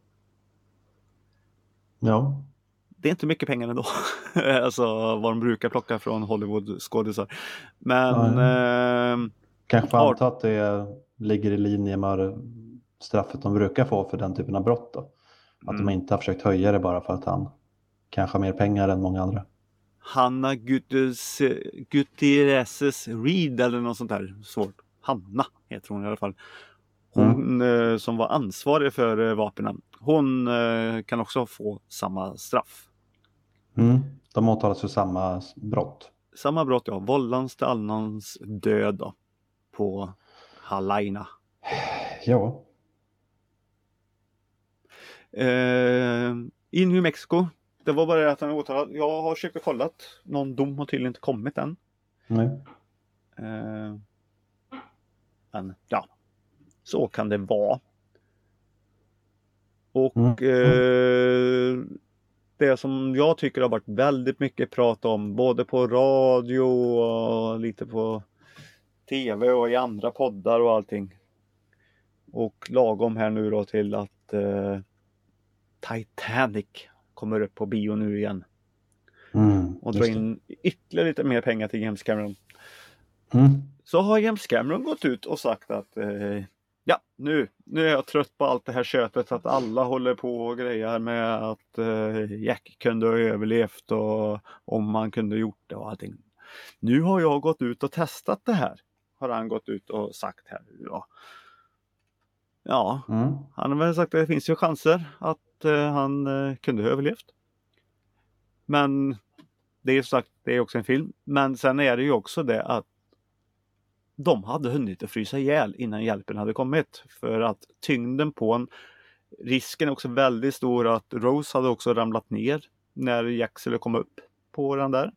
Ja. Det är inte mycket pengar ändå. Alltså vad de brukar plocka från Hollywood-skådisar. Men kanske anta att det ligger i linje med straffet de brukar få för den typen av brott då. Att de inte har försökt höja det bara för att han kanske har mer pengar än många andra. Hanna Gutierrez Reed eller något sånt där svårt. Hanna heter hon i alla fall. Hon som var ansvarig för vapnen. Hon kan också få samma straff. De åtalas för samma brott. Samma brott, ja. Vållans till annans död då, på Halaina. Ja. I New Mexico. Det var bara det att han är åtalad. Jag har försökt att kolla. Någon dom har tydligen inte kommit än. Nej. Men ja. Så kan det vara. Och det som jag tycker har varit väldigt mycket prat om, både på radio och lite på tv och i andra poddar och allting. Och lagom här nu då till att Titanic kommer upp på bio nu igen. Och drar in ytterligare lite mer pengar till James Cameron. Så har James Cameron gått ut och sagt att ja, nu är jag trött på allt det här köttet att alla håller på och grejer med att Jack kunde ha överlevt och om man kunde gjort det och allting. Nu har jag gått ut och testat det här. Har han gått ut och sagt här. Ja, han har väl sagt att det finns ju chanser att han kunde ha överlevt. Men det är sagt, det är också en film. Men sen är det ju också det att de hade hunnit att frysa ihjäl innan hjälpen hade kommit. För att tyngden på en, risken är också väldigt stor att Rose hade också ramlat ner när Jack skulle komma upp på den där.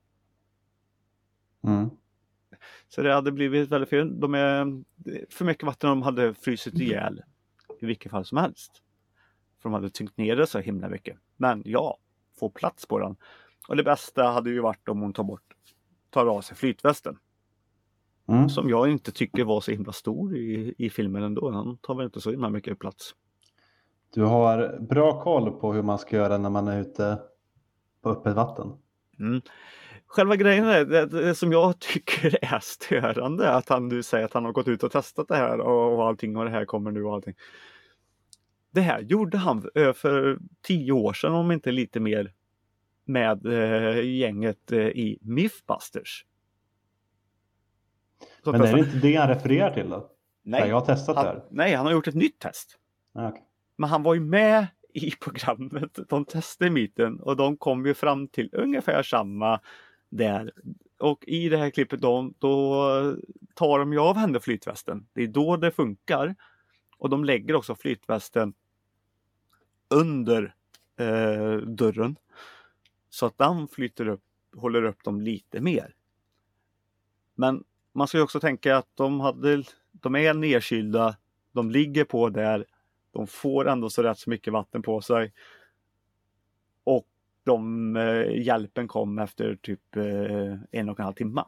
Så det hade blivit väldigt fel. För mycket vatten de hade frysit ihjäl i vilket fall som helst. För de hade tyngt ner det så himla mycket. Men ja, få plats på den. Och det bästa hade ju varit om hon tar av sig flytvästen. Mm. Som jag inte tycker var så himla stor i filmen ändå. Han tar väl inte så himla mycket plats. Du har bra koll på hur man ska göra när man är ute på öppet vatten. Mm. Själva grejen är det som jag tycker är störande. Att han nu säger att han har gått ut och testat det här och allting och det här kommer nu och allting. Det här gjorde han för 10 år sedan, om inte lite mer, med gänget i Mythbusters. Så Men är det inte det han refererar till då? Nej, jag har testat det här. Nej, han har gjort ett nytt test. Okay. Men han var ju med i programmet. De testade myten och de kom ju fram till ungefär samma där. Och i det här klippet då tar de ju av henne flytvästen. Det är då det funkar. Och de lägger också flytvästen under dörren. Så att den håller upp dem lite mer. Men man ska ju också tänka att de är nedkylda. De ligger på där. De får ändå så rätt så mycket vatten på sig. Och hjälpen kom efter typ 1,5 timme.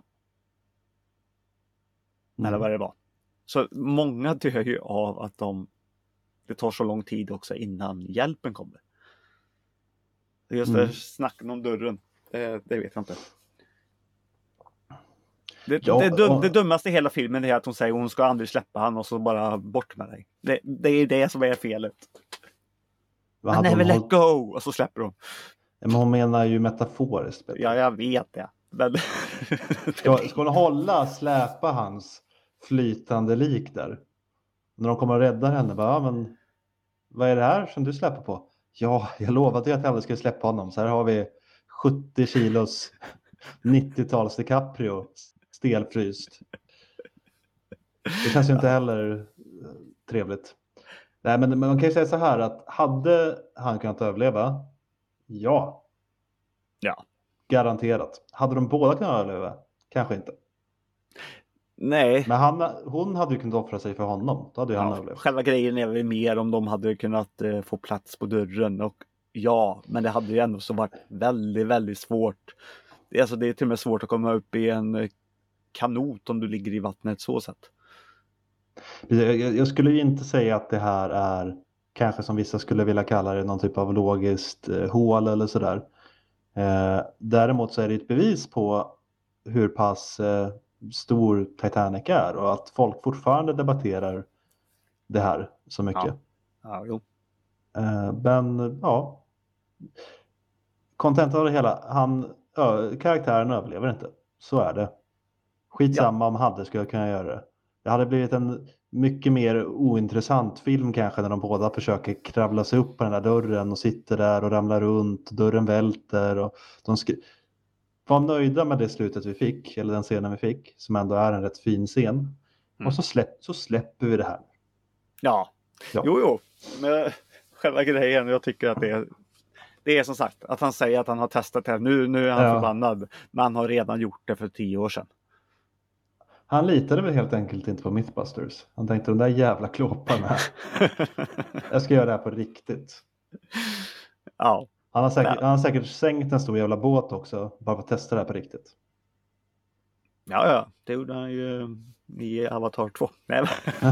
Eller vad det var. Så många dör ju av att det tar så lång tid också innan hjälpen kommer. Just det snacken om dörren. Det vet jag inte. Det dummaste i hela filmen är att hon säger att hon ska aldrig släppa han och så bara bort med dig. Det är det som är felet. I never let go! Och så släpper hon. Men hon menar ju metaforiskt. Ja, jag vet det. Men... ska hon släpa hans flytande lik där? När de kommer att rädda henne, men vad är det här som du släpper på? Ja, jag lovade att jag aldrig skulle släppa honom. Så här har vi 70 kilos 90-tals DiCaprio stelfryst. Det känns ju inte heller trevligt. Nej, men man kan ju säga så här att hade han kunnat överleva? Ja. Garanterat. Hade de båda kunnat överleva? Kanske inte. Nej. Men hon hade ju kunnat offra sig för honom. Då hade ju han överlevt. Själva grejen är väl mer om de hade kunnat få plats på dörren. Och men det hade ju ändå så varit väldigt, väldigt svårt. Det är till och med svårt att komma upp i en kanot om du ligger i vattnet så sätt. Jag skulle ju inte säga att det här är kanske som vissa skulle vilja kalla det någon typ av logiskt hål eller sådär. Däremot så är det ett bevis på hur pass stor Titanic är och att folk fortfarande debatterar det här så mycket. Jo. Men ja, content av det hela, karaktären överlever inte. Så är det. Skitsamma om hade skulle kunna göra det. Det hade blivit en mycket mer ointressant film kanske när de båda försöker kravla sig upp på den där dörren och sitter där och ramlar runt, dörren välter och de var nöjda med det slutet vi fick, eller den scenen vi fick, som ändå är en rätt fin scen. Och så släpper vi det här. Ja. Jo. Men själva grejen, jag tycker att det är som sagt att han säger att han har testat det här. Nu är han förbannad, men han har redan gjort det för 10 år sedan. Han litade väl helt enkelt inte på Mythbusters. Han tänkte, de där jävla klåparna. Jag ska göra det här på riktigt. Ja. Han har säkert sänkt en stor jävla båt också. Bara för att testa det här på riktigt. Ja. Det gjorde han ju i Avatar 2. Nej,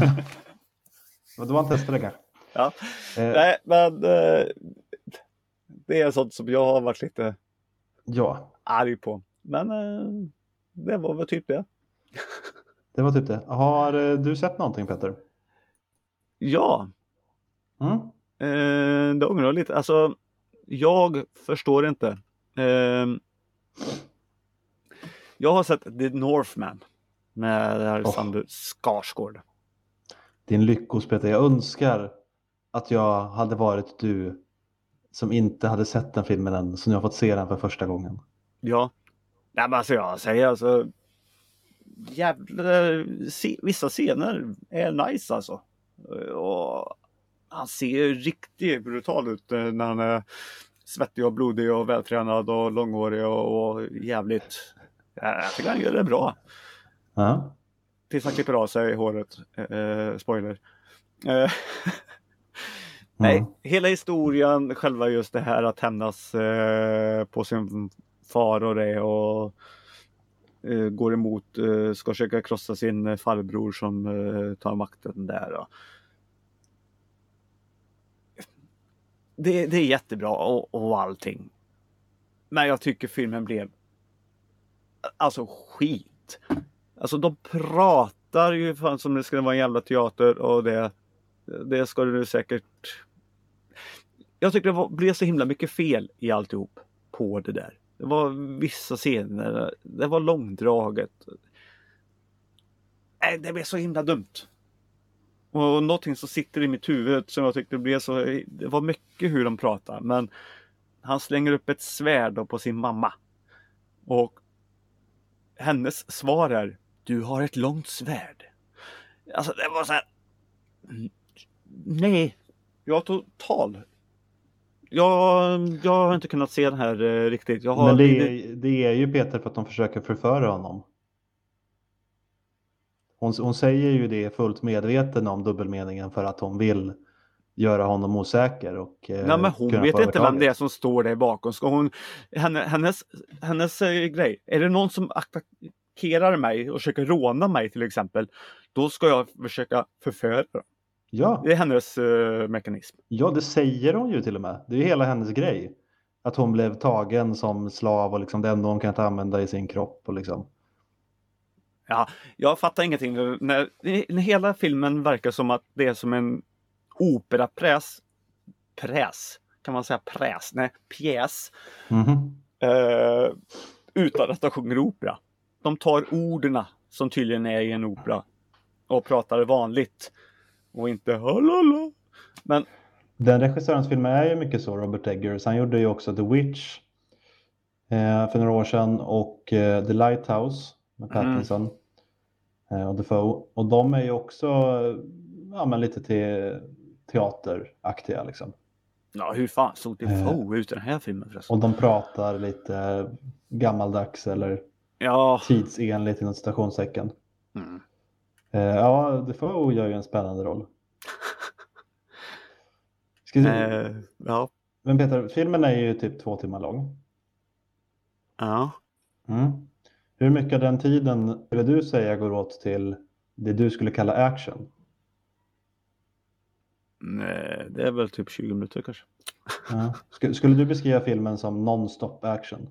men då var han testade kanske. Ja. Nej, men det är sånt som jag har varit lite arg på. Men det var väl typ det. Det var typ det. Har du sett någonting, Petter? Ja. Det ångrar lite. Alltså, jag förstår inte. Jag har sett The Northman med Alexander Skarsgård. Din lyckos, Peter. Jag önskar att jag hade varit du som inte hade sett den filmen än, så nu har fått se den för första gången. Ja. Nej, men alltså jag säger vissa scener är nice alltså. Och han ser riktigt brutal ut när han är svettig och blodig och vältränad och långhårig och jävligt. Jag tycker han gör det bra. Ja. Tills han klipper av sig håret. Spoiler. Nej, hela historien, själva just det här att hämnas på sin far och det och går emot, ska försöka krossa sin farbror som tar makten där. Då. Det är jättebra och allting. Men jag tycker filmen blev alltså skit. Alltså de pratar ju fan som det ska vara en jävla teater och det ska du säkert. Jag tycker det blev så himla mycket fel i alltihop på det där. Det var vissa scener, det var långdraget. Nej, det blev så himla dumt. Och någonting som sitter i mitt huvud som jag tyckte blev så, det var mycket hur de pratar, men han slänger upp ett svärd då på sin mamma. Och hennes svar är, du har ett långt svärd. Alltså det var så här, nej, jag total. Jag har inte kunnat se den här riktigt. Men det är ju Peter för att de försöker förföra honom. Hon säger ju det fullt medveten om dubbelmeningen för att hon vill göra honom osäker. Och, nej, men hon vet inte vem det är som står där bakom. Ska hon, hennes grej, är det någon som attackerar mig och försöker råna mig till exempel, då ska jag försöka förföra. Ja. Det är hennes mekanism. Ja, det säger hon ju till och med. Det är ju hela hennes grej. Att hon blev tagen som slav och liksom det enda hon kan inte använda i sin kropp. Och liksom. Ja, jag fattar ingenting. När hela filmen verkar som att det är som en operapräs. Kan man säga präs? Nej, pjäs. Utan att de sjunger opera. De tar orden som tydligen är i en opera och pratar vanligt. Och inte halala. Men den regissörens film är ju mycket så, Robert Eggers. Han gjorde ju också The Witch för några år sedan och The Lighthouse med Pattinson och Defoe. Och de är ju också men lite teateraktiga liksom. Ja, hur fan såg Defoe ut i den här filmen förresten? Och de pratar lite gammaldags eller tidsenligt inom citationstecken. Ja, Defoe gör ju en spännande roll. Ja. Men Peter, filmen är ju typ 2 timmar lång. Ja. Hur mycket av den tiden skulle du säga går åt till det du skulle kalla action? Nej, det är väl typ 20 minuter kanske. Ja. Skulle du beskriva filmen som non-stop action?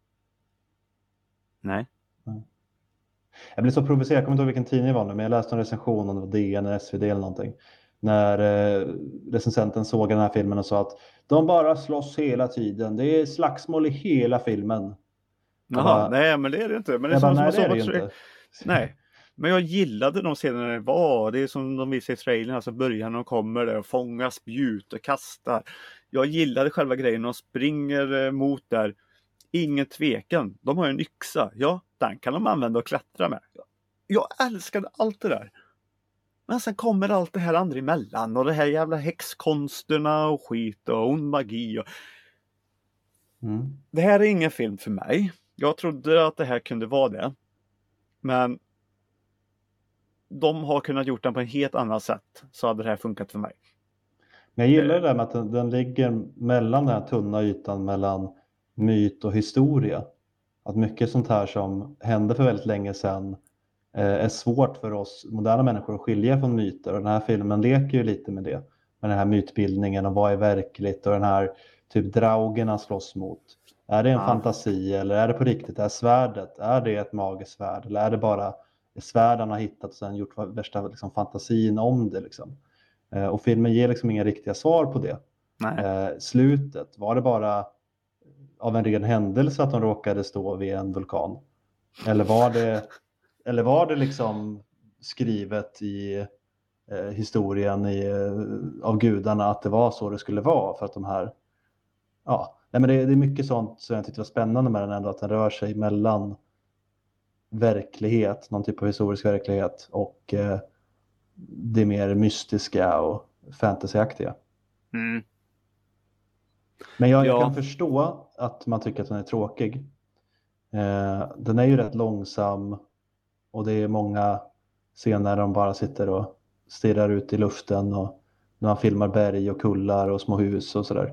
Nej. Jag blev så provocerad, jag kommer inte ihåg vilken tidning det var nu, men jag läste en recension om det var DN eller SvD eller någonting. När recensenten såg den här filmen och sa att de bara slåss hela tiden. Det är slagsmål i hela filmen. Jaha, nej men det är det inte. Men det är nej, det är det ju inte. Nej, men jag gillade de scenerna det var. Det är som de visar i trailern, alltså början de kommer där och fångar spjut och kastar. Jag gillade själva grejen, de springer mot där. Ingen tvekan, de har en yxa. Ja, den kan de använda och klättra med. Jag älskade allt det där. Men sen kommer allt det här andra emellan och det här jävla häxkonsterna och skit och ond magi. Det här är ingen film för mig. Jag trodde att det här kunde vara det. Men de har kunnat gjort den på ett helt annat sätt så hade det här funkat för mig. Men jag gillar det där med att den ligger mellan den här tunna ytan mellan myt och historia. Att mycket sånt här som hände för väldigt länge sedan är svårt för oss moderna människor att skilja från myter. Och den här filmen leker ju lite med det. Med den här mytbildningen och vad är verkligt och den här typ draugerna slåss mot. Är det en fantasi eller är det på riktigt? Är svärdet, är det ett magiskt svärd? Eller är det bara svärd han har hittat och sen gjort värsta liksom, fantasin om det liksom? Och filmen ger liksom inga riktiga svar på det. Slutet, var det bara av en ren händelse att de råkade stå vid en vulkan? Eller var det liksom skrivet i historien av gudarna att det var så det skulle vara för att de här nej, men det är mycket sånt som jag tyckte var spännande med den ändå, att den rör sig mellan verklighet, någon typ av historisk verklighet och det mer mystiska och fantasyaktiga. Men jag kan förstå att man tycker att den är tråkig. Den är ju rätt långsam och det är många scener där de bara sitter och stirrar ut i luften och när man filmar berg och kullar och små hus och sådär.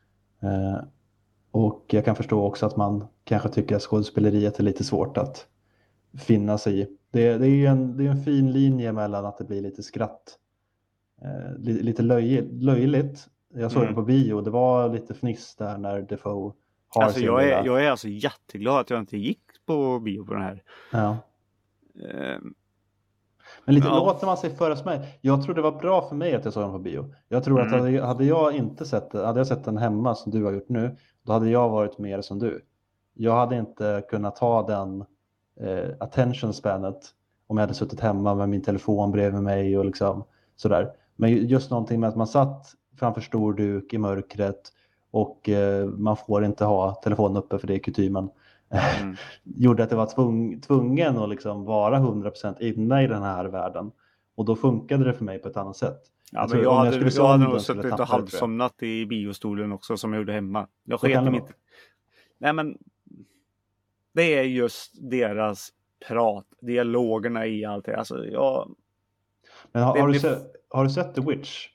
Och jag kan förstå också att man kanske tycker att skådespeleriet är lite svårt att finna sig i. Det är ju en fin linje mellan att det blir lite skratt, lite löjligt. Jag såg den på bio, det var lite fniss där när Defoe har Alltså sin jag är alltså jätteglad att jag inte gick på bio på den här. Ja. Ehm, Men lite Ja. låter man sig föras med. Jag tror det var bra för mig att jag såg den på bio. Jag tror att hade jag sett den hemma som du har gjort nu, då hade jag varit mer som du. Jag hade inte kunnat ta den attention spanet om jag hade suttit hemma med min telefon bredvid mig och liksom sådär. Men just någonting med att man satt framför stor duk i mörkret och man får inte ha telefonen uppe för det är kutymen. Gjorde att det var tvungen att liksom vara 100% inne i den här världen. Och då funkade det för mig på ett annat sätt. Ja, men jag hade nog suttit och halvsomnat i biostolen också som jag gjorde hemma. Jag sket mig inte. Nej, men det är just deras prat, dialogerna i allt det. Alltså, Men har du sett The Witch?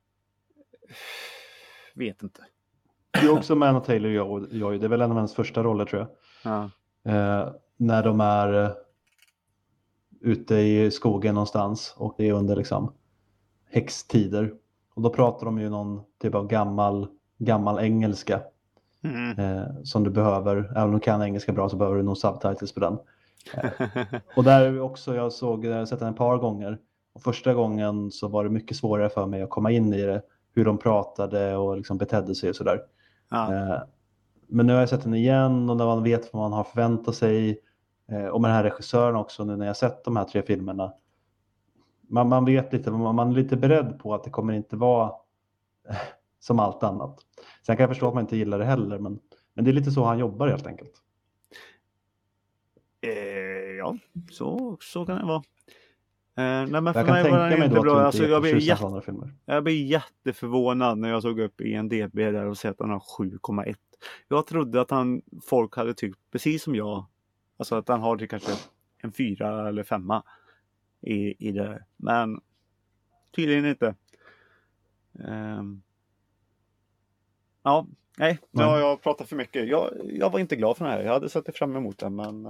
Vet inte. Det är också med Anna Taylor-Joy. Det är väl en av hennes första roller, tror jag. Ja. När de är ute i skogen någonstans och det är under liksom häxtider. Och då pratar de ju någon typ av gammal engelska som du behöver. Även om du kan engelska bra så behöver du nog subtitles på den. Och där är också, jag har sett den ett par gånger. Och första gången så var det mycket svårare för mig att komma in i det. Hur de pratade och liksom betedde sig och sådär. Ja. Men nu har jag sett den igen och när man vet vad man har förväntat sig. Och med den här regissören också, nu när jag sett de här 3 filmerna. Man vet lite, man är lite beredd på att det kommer inte vara som allt annat. Sen kan jag förstå att man inte gillar det heller, men det är lite så han jobbar helt enkelt. Ja, så kan det vara. Nej, men jag kan tänka mig då att du inte är för andra filmer. Jag blir jätteförvånad när jag såg upp IMDb där och sett att han har 7,1. Jag trodde att folk hade tyckt precis som jag. Alltså att han har kanske en 4 eller 5 i det. Men tydligen inte. Ja, nej. Nu har jag pratat för mycket. Jag var inte glad för den här. Jag hade sett fram emot den, men...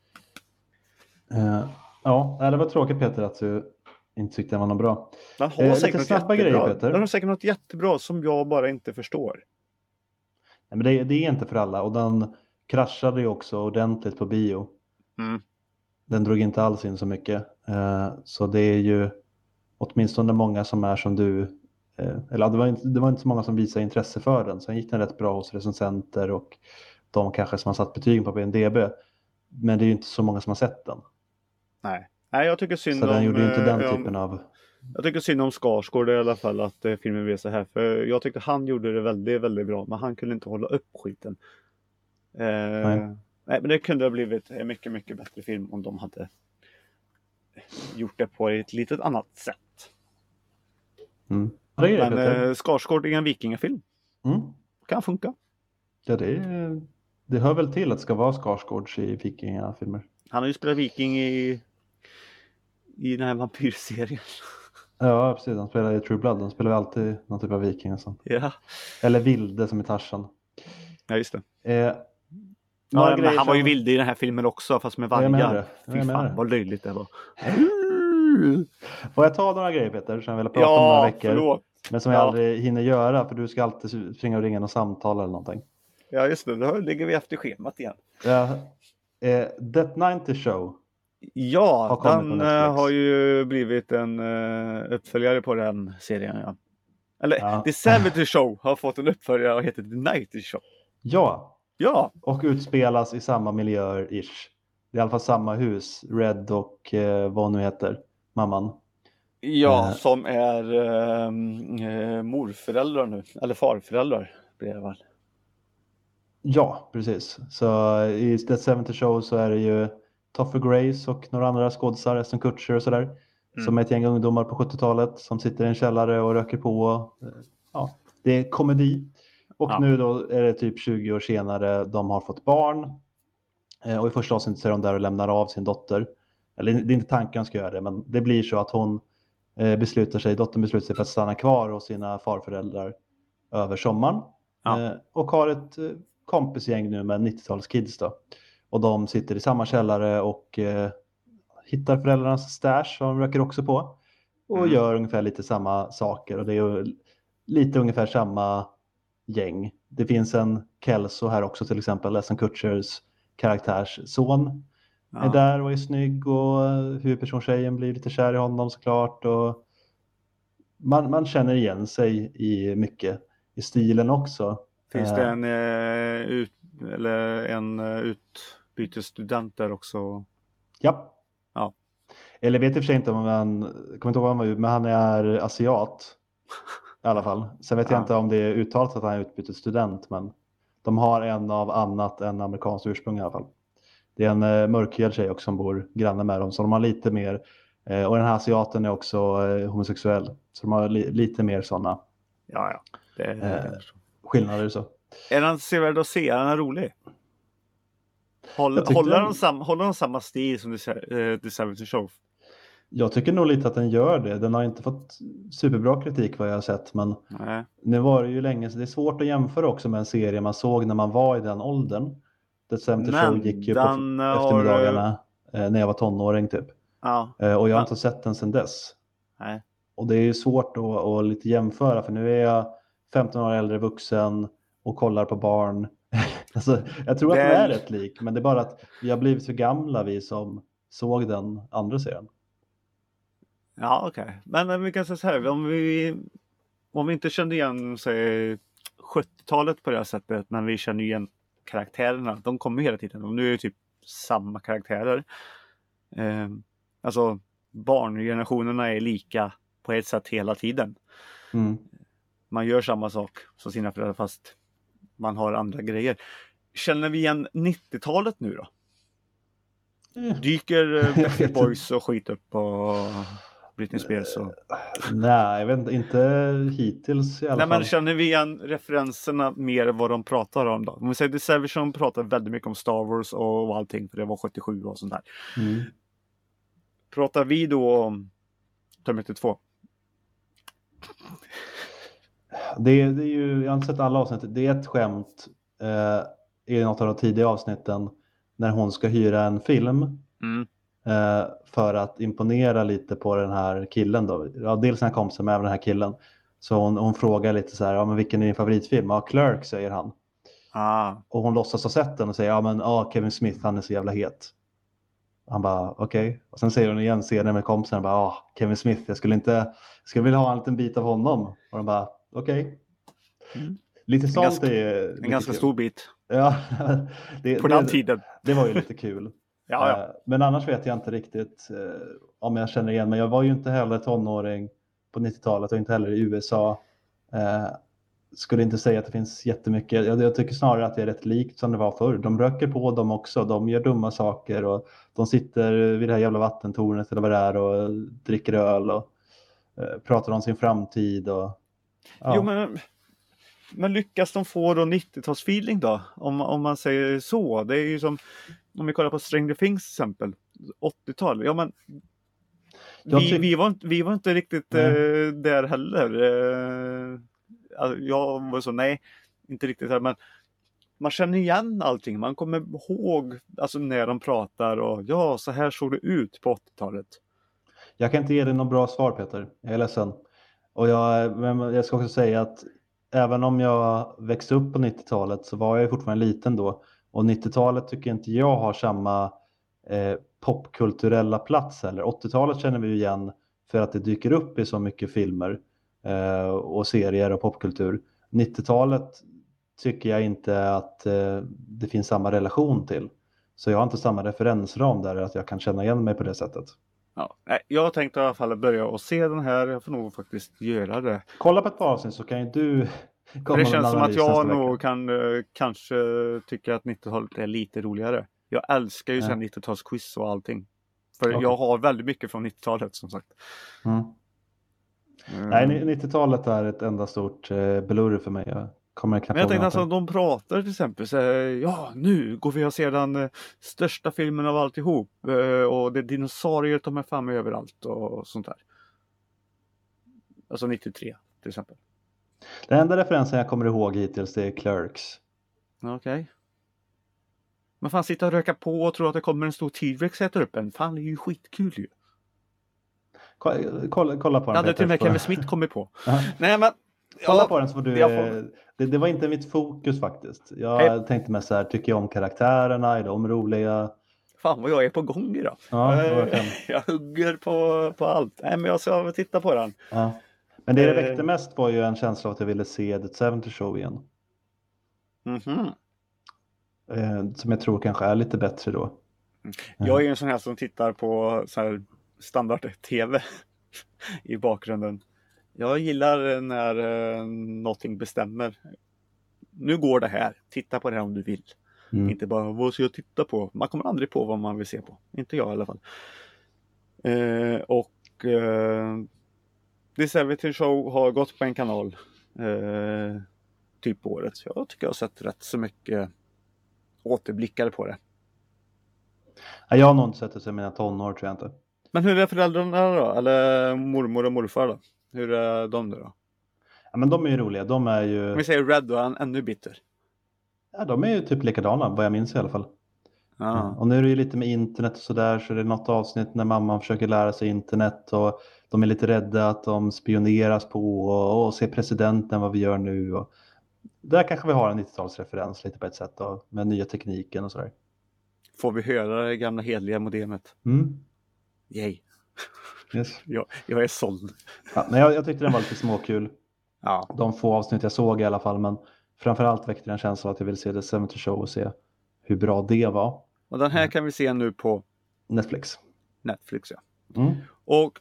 Ja, det var tråkigt Peter att du inte tyckte den var något bra. Den har säkert lite snabba grejer, Peter. Den har säkert något jättebra som jag bara inte förstår. Nej, men det är inte för alla och den kraschade ju också ordentligt på bio. Den drog inte alls in så mycket. Så det är ju åtminstone många som är som du. Eller det var inte så många som visade intresse för den. Sen gick den rätt bra hos recensenter och de kanske som har satt betyg på IMDb. Men det är ju inte så många som har sett den. Nej, jag tycker synd så den gjorde ju inte den typen av... Jag tycker synd om Skarsgård i alla fall att filmen blev så här. För jag tyckte han gjorde det väldigt, väldigt bra. Men han kunde inte hålla upp skiten. Nej, men det kunde ha blivit en mycket, mycket bättre film om de hade gjort det på ett litet annat sätt. Men Skarsgård är en vikingafilm. Kan funka. Ja, det hör väl till att det ska vara Skarsgårds i vikingafilmer. Han har ju spelat viking i den här vampyrserien. Ja, precis. Han spelar i True Blood. Han spelar alltid någon typ av viking och sånt. Ja. Eller vilde som i Tarzan. Ja, just det. Men han var ju vilde i den här filmen också, fast med vargar. Fy fan, vad löjligt det var. Får jag ta några grejer, Peter, som jag vill prata om några veckor? Förlåt. Men som jag aldrig hinner göra, för du ska alltid springa och ringa något samtal eller någonting. Ja, just det. Då ligger vi efter schemat igen. That 90 Show. Ja, den har ju blivit en uppföljare på den serien. Ja. Eller, The 70 Show har fått en uppföljare och heter The 90 Show. Ja. Och utspelas i samma miljöer-ish. Det är i alla fall samma hus. Red och vad nu heter. Mamman. Ja, som är morföräldrar nu. Eller farföräldrar blir det väl. Ja, precis. Så i The 70 Show så är det ju Topher Grace och några andra skådespelare, Aston Kutcher och sådär. Som är ett gäng ungdomar på 70-talet som sitter i en källare och röker på. Ja, det är komedi. Och nu då är det typ 20 år senare, de har fått barn. Och i första avsnittet så är de där och lämnar av sin dotter. Eller det är inte tanken ska göra det, men det blir så att hon dottern beslutar sig för att stanna kvar hos sina farföräldrar över sommaren. Ja. Och har ett kompisgäng nu med 90-talskids då. Och de sitter i samma källare och hittar föräldrarnas stash som de röker också på. Och gör ungefär lite samma saker. Och det är lite ungefär samma gäng. Det finns en Kelso här också till exempel. Ashton Kutchers karaktärsson är där och är snygg. Och huvudperson-tjejen blir lite kär i honom såklart. Och man känner igen sig i mycket. I stilen också. Finns det en utbytesstudent där också? Ja. Ja. Eller vet i och för sig inte om han, kommer inte ihåg vad han var, men han är asiat i alla fall. Sen vet jag inte om det är uttalat att han är utbytesstudent, men de har en av annat än amerikanskt ursprung i alla fall. Det är en mörkhyad tjej också som bor granne med dem, så de har lite mer, och den här asiaten är också homosexuell, så de har lite mer sådana skillnader så. Är han sevärd att se? Är han rolig? Håller de samma stil som The 70 Show? Jag tycker nog lite att den gör det. Den har inte fått superbra kritik vad jag har sett. Men nu var det ju länge så det är svårt att jämföra också med en serie man såg när man var i den åldern. The 70 Show gick ju på eftermiddagarna när jag var tonåring typ. Och jag har inte sett den sedan dess. Nej. Och det är ju svårt att lite jämföra, för nu är jag 15 år äldre vuxen och kollar på barn. Alltså, jag tror att det är rätt lik, men det är bara att vi har blivit för gamla, vi som såg den andra serien. Ja, okej. Men vi kan säga så här, om vi inte kände igen säg 70-talet på det här sättet, men vi känner igen karaktärerna, de kommer hela tiden, och nu är det typ samma karaktärer. Alltså barngenerationerna är lika på ett sätt hela tiden. Man gör samma sak som sina föräldrar, fast man har andra grejer. Känner vi igen 90-talet nu då? Dyker Backstreet Boys och skit upp på Britney Spears? Och... Nej, jag vet inte hittills i alla fall. Men känner vi igen referenserna mer vad de pratar om då? Om vi säger The Savage pratar väldigt mycket om Star Wars och allting, för det var 77 och sånt där. Pratar vi då om Terminator 2? Det är ju, jag har inte sett alla avsnitt. Det är ett skämt i något av de tidiga avsnitten när hon ska hyra en film för att imponera lite på den här killen då. Ja, dels när han kom med den här killen. Så hon frågar lite så här, men vilken är din favoritfilm? Ja, Clerk, säger han. Och hon låtsas ha sett den och säger, Kevin Smith, han är så jävla het. Han bara, okej. Och sen säger hon igen scenen med kompisen, bara, Kevin Smith, jag skulle vilja ha en liten bit av honom. Och de bara, okej. Lite sånt är en ganska kul. Stor bit. Ja, på den tiden. Det var ju lite kul. Men annars vet jag inte riktigt om jag känner igen. Men jag var ju inte heller tonåring på 90-talet och inte heller i USA. Skulle inte säga att det finns jättemycket. Jag tycker snarare att det är rätt likt som det var förr. De röker på dem också. De gör dumma saker. Och de sitter vid det här jävla vattentornet eller vad det är och dricker öl och pratar om sin framtid. Och, Jo, men lyckas de få då 90-talsfeeling då? Om man säger så. Det är ju som om vi kollar på Stranger Things till exempel. 80-tal. Ja, men vi var inte riktigt där heller. Jag var så, nej, inte riktigt här, men man känner igen allting. Man kommer ihåg alltså när de pratar och så här såg det ut på 80-talet. Jag kan inte ge dig något bra svar, Peter. Jag är ledsen. Och jag ska också säga att även om jag växte upp på 90-talet så var jag fortfarande liten då. Och 90-talet tycker inte jag har samma popkulturella plats heller. 80-talet känner vi igen för att det dyker upp i så mycket filmer och serier och popkultur. 90-talet tycker jag inte att det finns samma relation till. Så jag har inte samma referensram där att jag kan känna igen mig på det sättet. Ja, jag tänkte i alla fall börja och se den här. Jag får nog faktiskt göra det. Kolla på ett par avsnitt så kan ju du komma. Det känns som att jag nog kan kanske tycka att 90-talet är lite roligare. Jag älskar ju sen 90-talsquiz och allting. För jag har väldigt mycket från 90-talet som sagt. Nej, 90-talet är ett enda stort blurr för mig. Men jag tänkte alltså, de pratar till exempel så här, nu går vi och ser den största filmen av alltihop och det är dinosaurier de är framme överallt och sånt där. Alltså 93 till exempel. Den enda referensen jag kommer ihåg hittills det är Clerks. Okej. Men fan, sitta och röka på och tro att det kommer en stor T-Rex och äter upp en. Fan, det är ju skitkul ju. Kolla på Det den, hade till och med Peter. Kevin Smith kommit på. Ja. Nej, men... Kolla på den så får du... jag får- Det var inte mitt fokus faktiskt. Jag tänkte med så här, tycker jag om karaktärerna? Är de roliga? Fan vad jag är på gång idag. Ja, verkligen. Jag hugger på allt. Nej, men jag ska titta på den. Ja. Men det väckte mest var ju en känsla av att jag ville se The 70 Show igen. Mhm. Som jag tror kanske är lite bättre då. Jag är ju en sån här som tittar på så här standard-tv i bakgrunden. Jag gillar när någonting bestämmer. Nu går det här. Titta på det här om du vill. Inte bara, vad ska jag titta på? Man kommer aldrig på vad man vill se på. Inte jag i alla fall. The 70 Show har gått på en kanal typ på året. Så jag tycker jag har sett rätt så mycket återblickar på det. Jag har nog inte sett det sedan mina tonår, tror jag inte. Men hur är föräldrarna då? Eller mormor och morfar då? Hur är de då? Ja, men de är ju roliga. De är ju... Om vi säger Red då, han ännu bitter. Ja, de är ju typ likadana, vad jag minns i alla fall. Och nu är det ju lite med internet och sådär, så det är något avsnitt när mamman försöker lära sig internet och de är lite rädda att de spioneras på och ser presidenten vad vi gör nu. Och där kanske vi har en 90-talsreferens lite på ett sätt då, med nya tekniken och sådär. Får vi höra det gamla hedliga modemet? Yay. Yes. Jag är såld. Ja, men jag tyckte den var lite småkul. Ja. De få avsnitt jag såg i alla fall, men framförallt väckte den känslan att jag vill se The 70 Show och se hur bra det var. Och den här kan vi se nu på Netflix. Netflix, ja. Mm. Och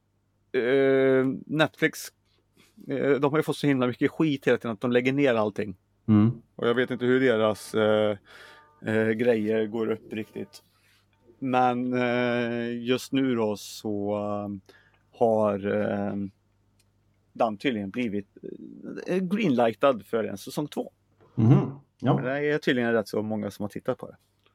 Netflix, de har ju fått så himla mycket skit hela tiden att de lägger ner allting. Och jag vet inte hur deras grejer går upp riktigt. Men just nu då så har den tydligen blivit greenlightad för en säsong 2. Ja. Det är tydligen rätt så många som har tittat på det.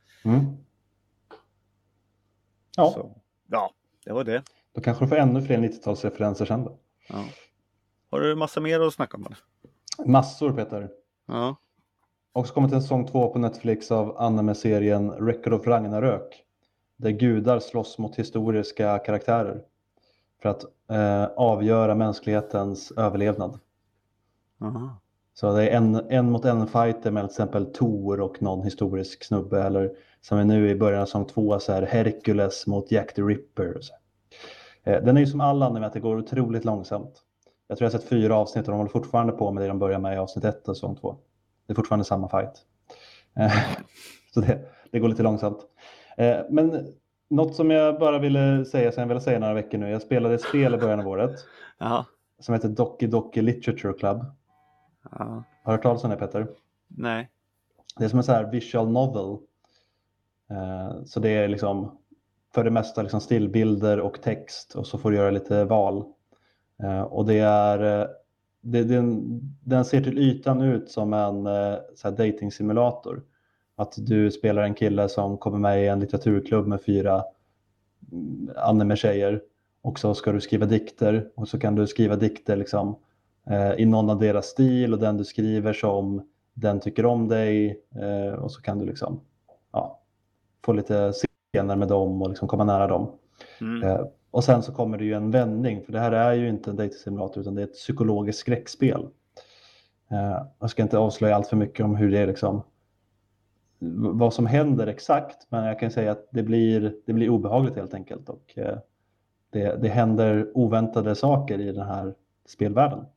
Ja. Så, ja, det var det. Då kanske du får ännu fler 90-talsreferenser sen då. Ja. Har du massa mer att snacka om? Eller? Massor, Peter. Ja. Och så kommer till en säsong 2 på Netflix av anime-serien Record of Ragnarök. Där gudar slåss mot historiska karaktärer. För att avgöra mänsklighetens överlevnad. Aha. Så det är en mot en fighter med till exempel Thor och någon historisk snubbe. Eller som är nu i början av säsong 2 så är Hercules mot Jack the Ripper. Så. Den är ju som alla anime att det går otroligt långsamt. Jag tror jag har sett 4 avsnitt och de håller fortfarande på med det de börjar med i avsnitt 1 och säsong 2. Det är fortfarande samma fight. Så det går lite långsamt. Men något som jag bara ville säga, som jag ville säga några veckor nu. Jag spelade ett spel i början av året. Aha. Som heter Doki Doki Literature Club. Ja. Har du hört talas om det, Peter? Nej. Det är som en så här visual novel. Så det är liksom för det mesta liksom stillbilder och text. Och så får du göra lite val. Och det är... Den ser till ytan ut som en så här dating-simulator. Att du spelar en kille som kommer med i en litteraturklubb med 4 anime-tjejer. Och så ska du skriva dikter. Och så kan du skriva dikter liksom, i någon av deras stil. Och den du skriver som den tycker om dig. Och så kan du liksom, få lite scener med dem och liksom komma nära dem. Och sen så kommer det ju en vändning. För det här är ju inte en dating-simulator utan det är ett psykologiskt skräckspel. Jag ska inte avslöja allt för mycket om hur det är liksom, vad som händer exakt. Men jag kan säga att det blir obehagligt helt enkelt. Och det händer oväntade saker i den här spelvärlden.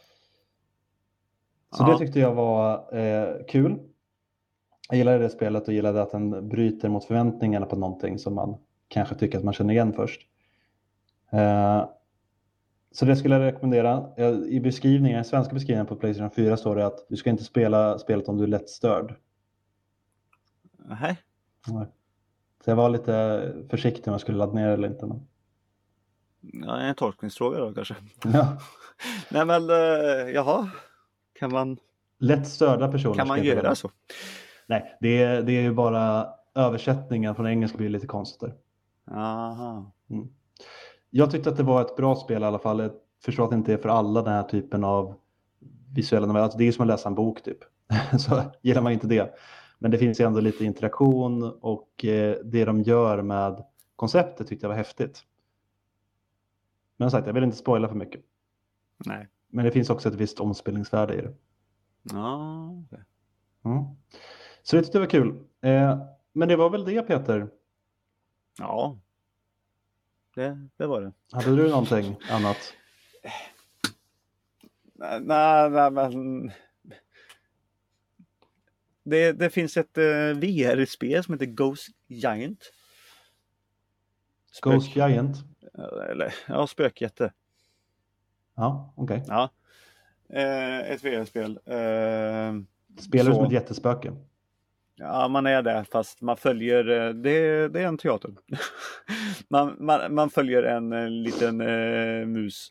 Så det tyckte jag var kul. Jag gillade det spelet och gillade att den bryter mot förväntningarna på någonting som man kanske tycker att man känner igen först. Så det skulle jag rekommendera. I beskrivningen, svenska beskrivningen på PlayStation 4 står det att du ska inte spela spelet om du är lätt störd. Nej. Så jag var lite försiktig om jag skulle ladda ner eller inte. Men... Ja, en tolkningsfråga då kanske. Ja. Nej men, jaha. Kan man... Lätt störda personer. Kan man göra så? Nej, det är ju bara översättningen från engelska blir lite konstigt där. Aha. Jag tyckte att det var ett bra spel i alla fall. förstår att det inte är för alla den här typen av visuella noveller. Alltså det är som att läsa en bok typ. Så gillar man inte det. Men det finns ju ändå lite interaktion och det de gör med konceptet tyckte jag var häftigt. Men som sagt, jag vill inte spoila för mycket. Nej. Men det finns också ett visst omspelningsvärde i det. Ja, okay. Så det tyckte jag var kul. Men det var väl det, Peter? Ja, det var det. Hade du någonting annat? Nej, men det finns ett VR-spel som heter Ghost Giant. Ghost Giant? Eller, ja, spökjätte. Ja, okej. Okay. Ja. Ett VR-spel. Spelar du som ett jättespöke? Ja, man är där fast man följer, det är en teater. man följer en liten mus.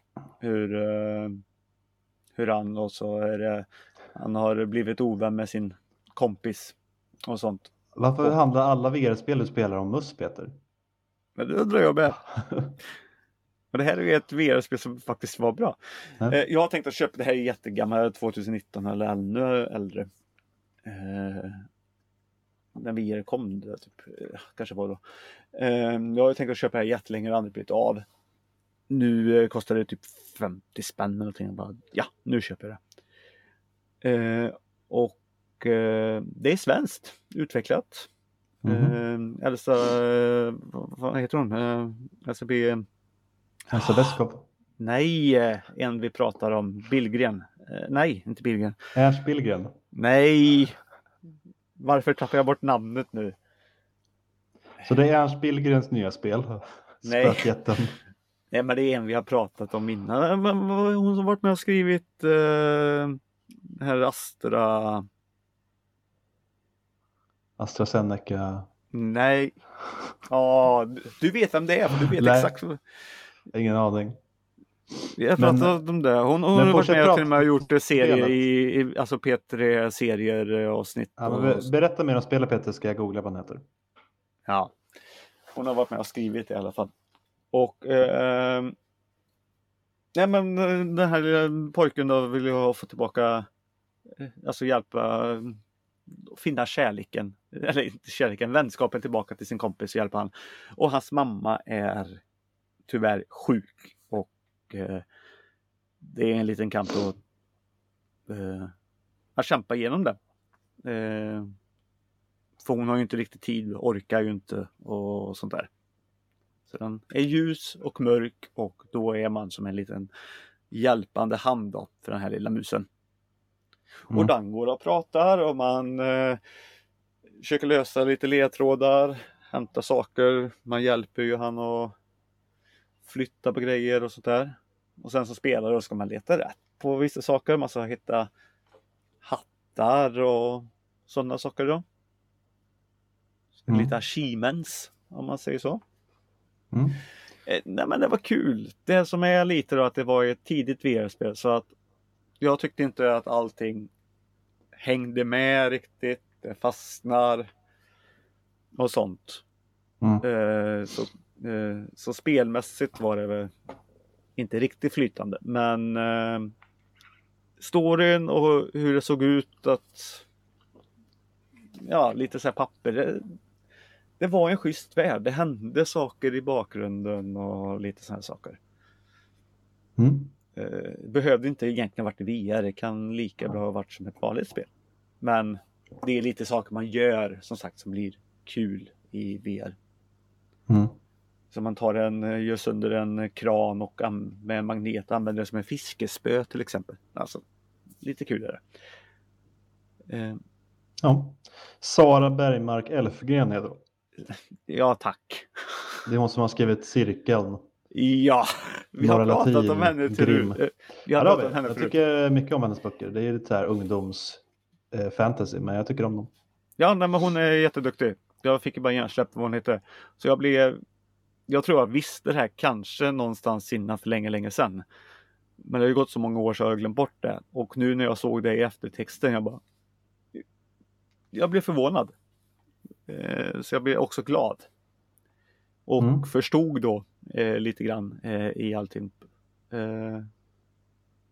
Hur han, och så är det, han har blivit ovän med sin kompis och sånt. Varför handlar alla VR-spel du spelar om mus, Peter? Men det undrar jag med. Och det här är ju ett VR-spel som faktiskt var bra. Jag har tänkt att köpa, det här är jättegammal, 2019 eller ännu äldre. När VR kom det typ, kanske var då. Jag har tänkt att köpa det här jättelänge och aldrig blivit av. Nu kostar det typ 50 spänn eller någonting. Bara, ja, nu köper jag det. Och det är svenskt utvecklat. Elsa, vad heter hon? Elsa Beskow. Nej, en vi pratar om. Billgren. Nej, inte Billgren. Ernst Billgren. Nej. Varför tappar jag bort namnet nu? Så det är Ernst Billgrens nya spel? Nej. Spökjätten. Nej, men det är en vi har pratat om innan. Hon som varit med och skrivit här AstraZeneca. Nej. Ja, du vet vem det är, för du vet exakt. Ingen aning. Jag pratat om det. Hon har varit med och till och med gjort serier i alltså P3-serier avsnitt. Ja, berätta mer om spelet, Peter, ska jag googla vad den heter. Ja, hon har varit med och skrivit i alla fall. Och nej, men den här lilla pojken då vill jag få tillbaka, alltså hjälpa, finna kärleken, eller inte kärleken, vänskapen tillbaka till sin kompis och hjälpa han. Och hans mamma är tyvärr sjuk och det är en liten kamp att kämpa igenom det. För hon har ju inte riktigt tid, orkar ju inte och sånt där. Så den är ljus och mörk och då är man som en liten hjälpande hand då för den här lilla musen. Och den går och pratar och man försöker lösa lite ledtrådar, hämta saker. Man hjälper ju han att flytta på grejer och sånt där. Och sen så spelar och ska man leta rätt på vissa saker. Man ska hitta hattar och sådana saker då. Lite achievements, om man säger så. Nej, men det var kul. Det som är lite då att det var ett tidigt VR-spel, så att jag tyckte inte att allting hängde med riktigt. Det fastnar och sånt. Så spelmässigt var det väl inte riktigt flytande. Men storyn och hur det såg ut, att ja, lite så här papper. Det var en schysst värld. Det hände saker i bakgrunden och lite sådana saker. Behövde inte egentligen varit i VR. Det kan lika bra ha varit som ett vanligt spel. Men det är lite saker man gör, som sagt, som blir kul i VR. Så man gör sönder en kran och med en magnet använder det som en fiskespö till exempel. Alltså, lite kul är det. Ja. Sara Bergmark Elfgren är då. Ja, tack. Det är hon som har skrivit Cirkeln. Ja, vi har pratat om henne förut. Jag tycker mycket om hennes böcker. Det är lite så här ungdomsfantasy, men jag tycker om dem. Ja, nej, men hon är jätteduktig. Jag fick ju bara hjärnsläpp vad hon heter. Så jag tror jag visste det här kanske någonstans innan för länge sedan. Men det har ju gått så många år så jag har glömt bort det. Och nu när jag såg det i eftertexten, jag blev förvånad. Så jag blev också glad. Och förstod då lite grann i allting.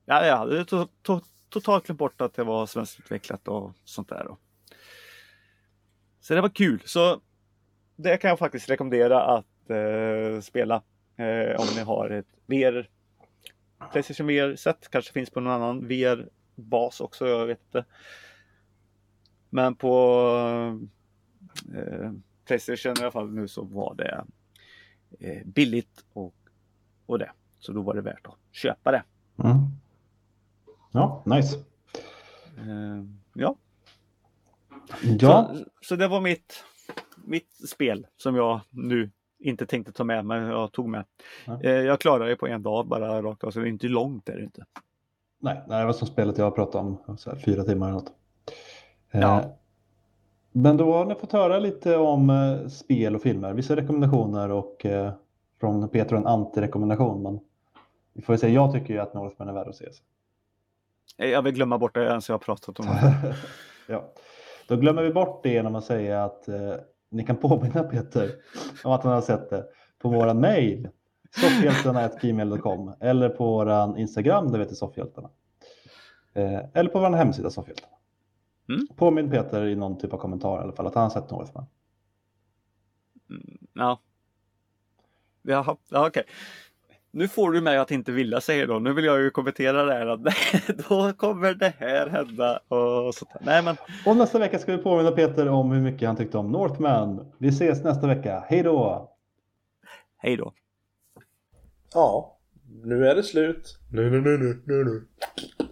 Ja, jag hade totalt glömt bort att det var svenskutvecklat och sånt där då. Så det var kul. Så det kan jag faktiskt rekommendera att spela om ni har ett VR, PlayStation VR-set. Kanske finns på någon annan VR-bas också, jag vet inte. Men på PlayStation i alla fall nu så var det billigt och det. Så då var det värt att köpa det. Mm. Ja, nice. Ja. Ja. Så det var mitt spel som jag nu inte tänkte ta med, men jag tog med. Ja. Jag klarade det på en dag bara rakt av, så det är inte långt där inte. Nej, det var som spelet jag pratade om, så här 4 timmar eller något. Ja. Men då har ni fått höra lite om spel och filmer. Vissa rekommendationer och från Peter en antirekommendation. Men vi får ju säga, jag tycker ju att Northman är värd att ses. Jag vill glömma bort det ens jag har pratat om det. Ja. Då glömmer vi bort det genom att säga att ni kan påminna Peter om att han har sett det på våra mejl soffhjältarna@gmail.com eller på våran Instagram där vi heter Soffhjältarna. Eller på vår hemsida Soffhjältarna. Påminn Peter i någon typ av kommentar i alla fall att han har sett Northman. Ja. Jaha, ja, okej. Nu får du mig att inte vilja säga då. Nu vill jag ju kommentera det här att då kommer det här hända och sånt. Nej, men... Och nästa vecka ska vi påminna Peter om hur mycket han tyckte om Northman. Vi ses nästa vecka. Hej då! Hej då! Ja, nu är det slut. Nu.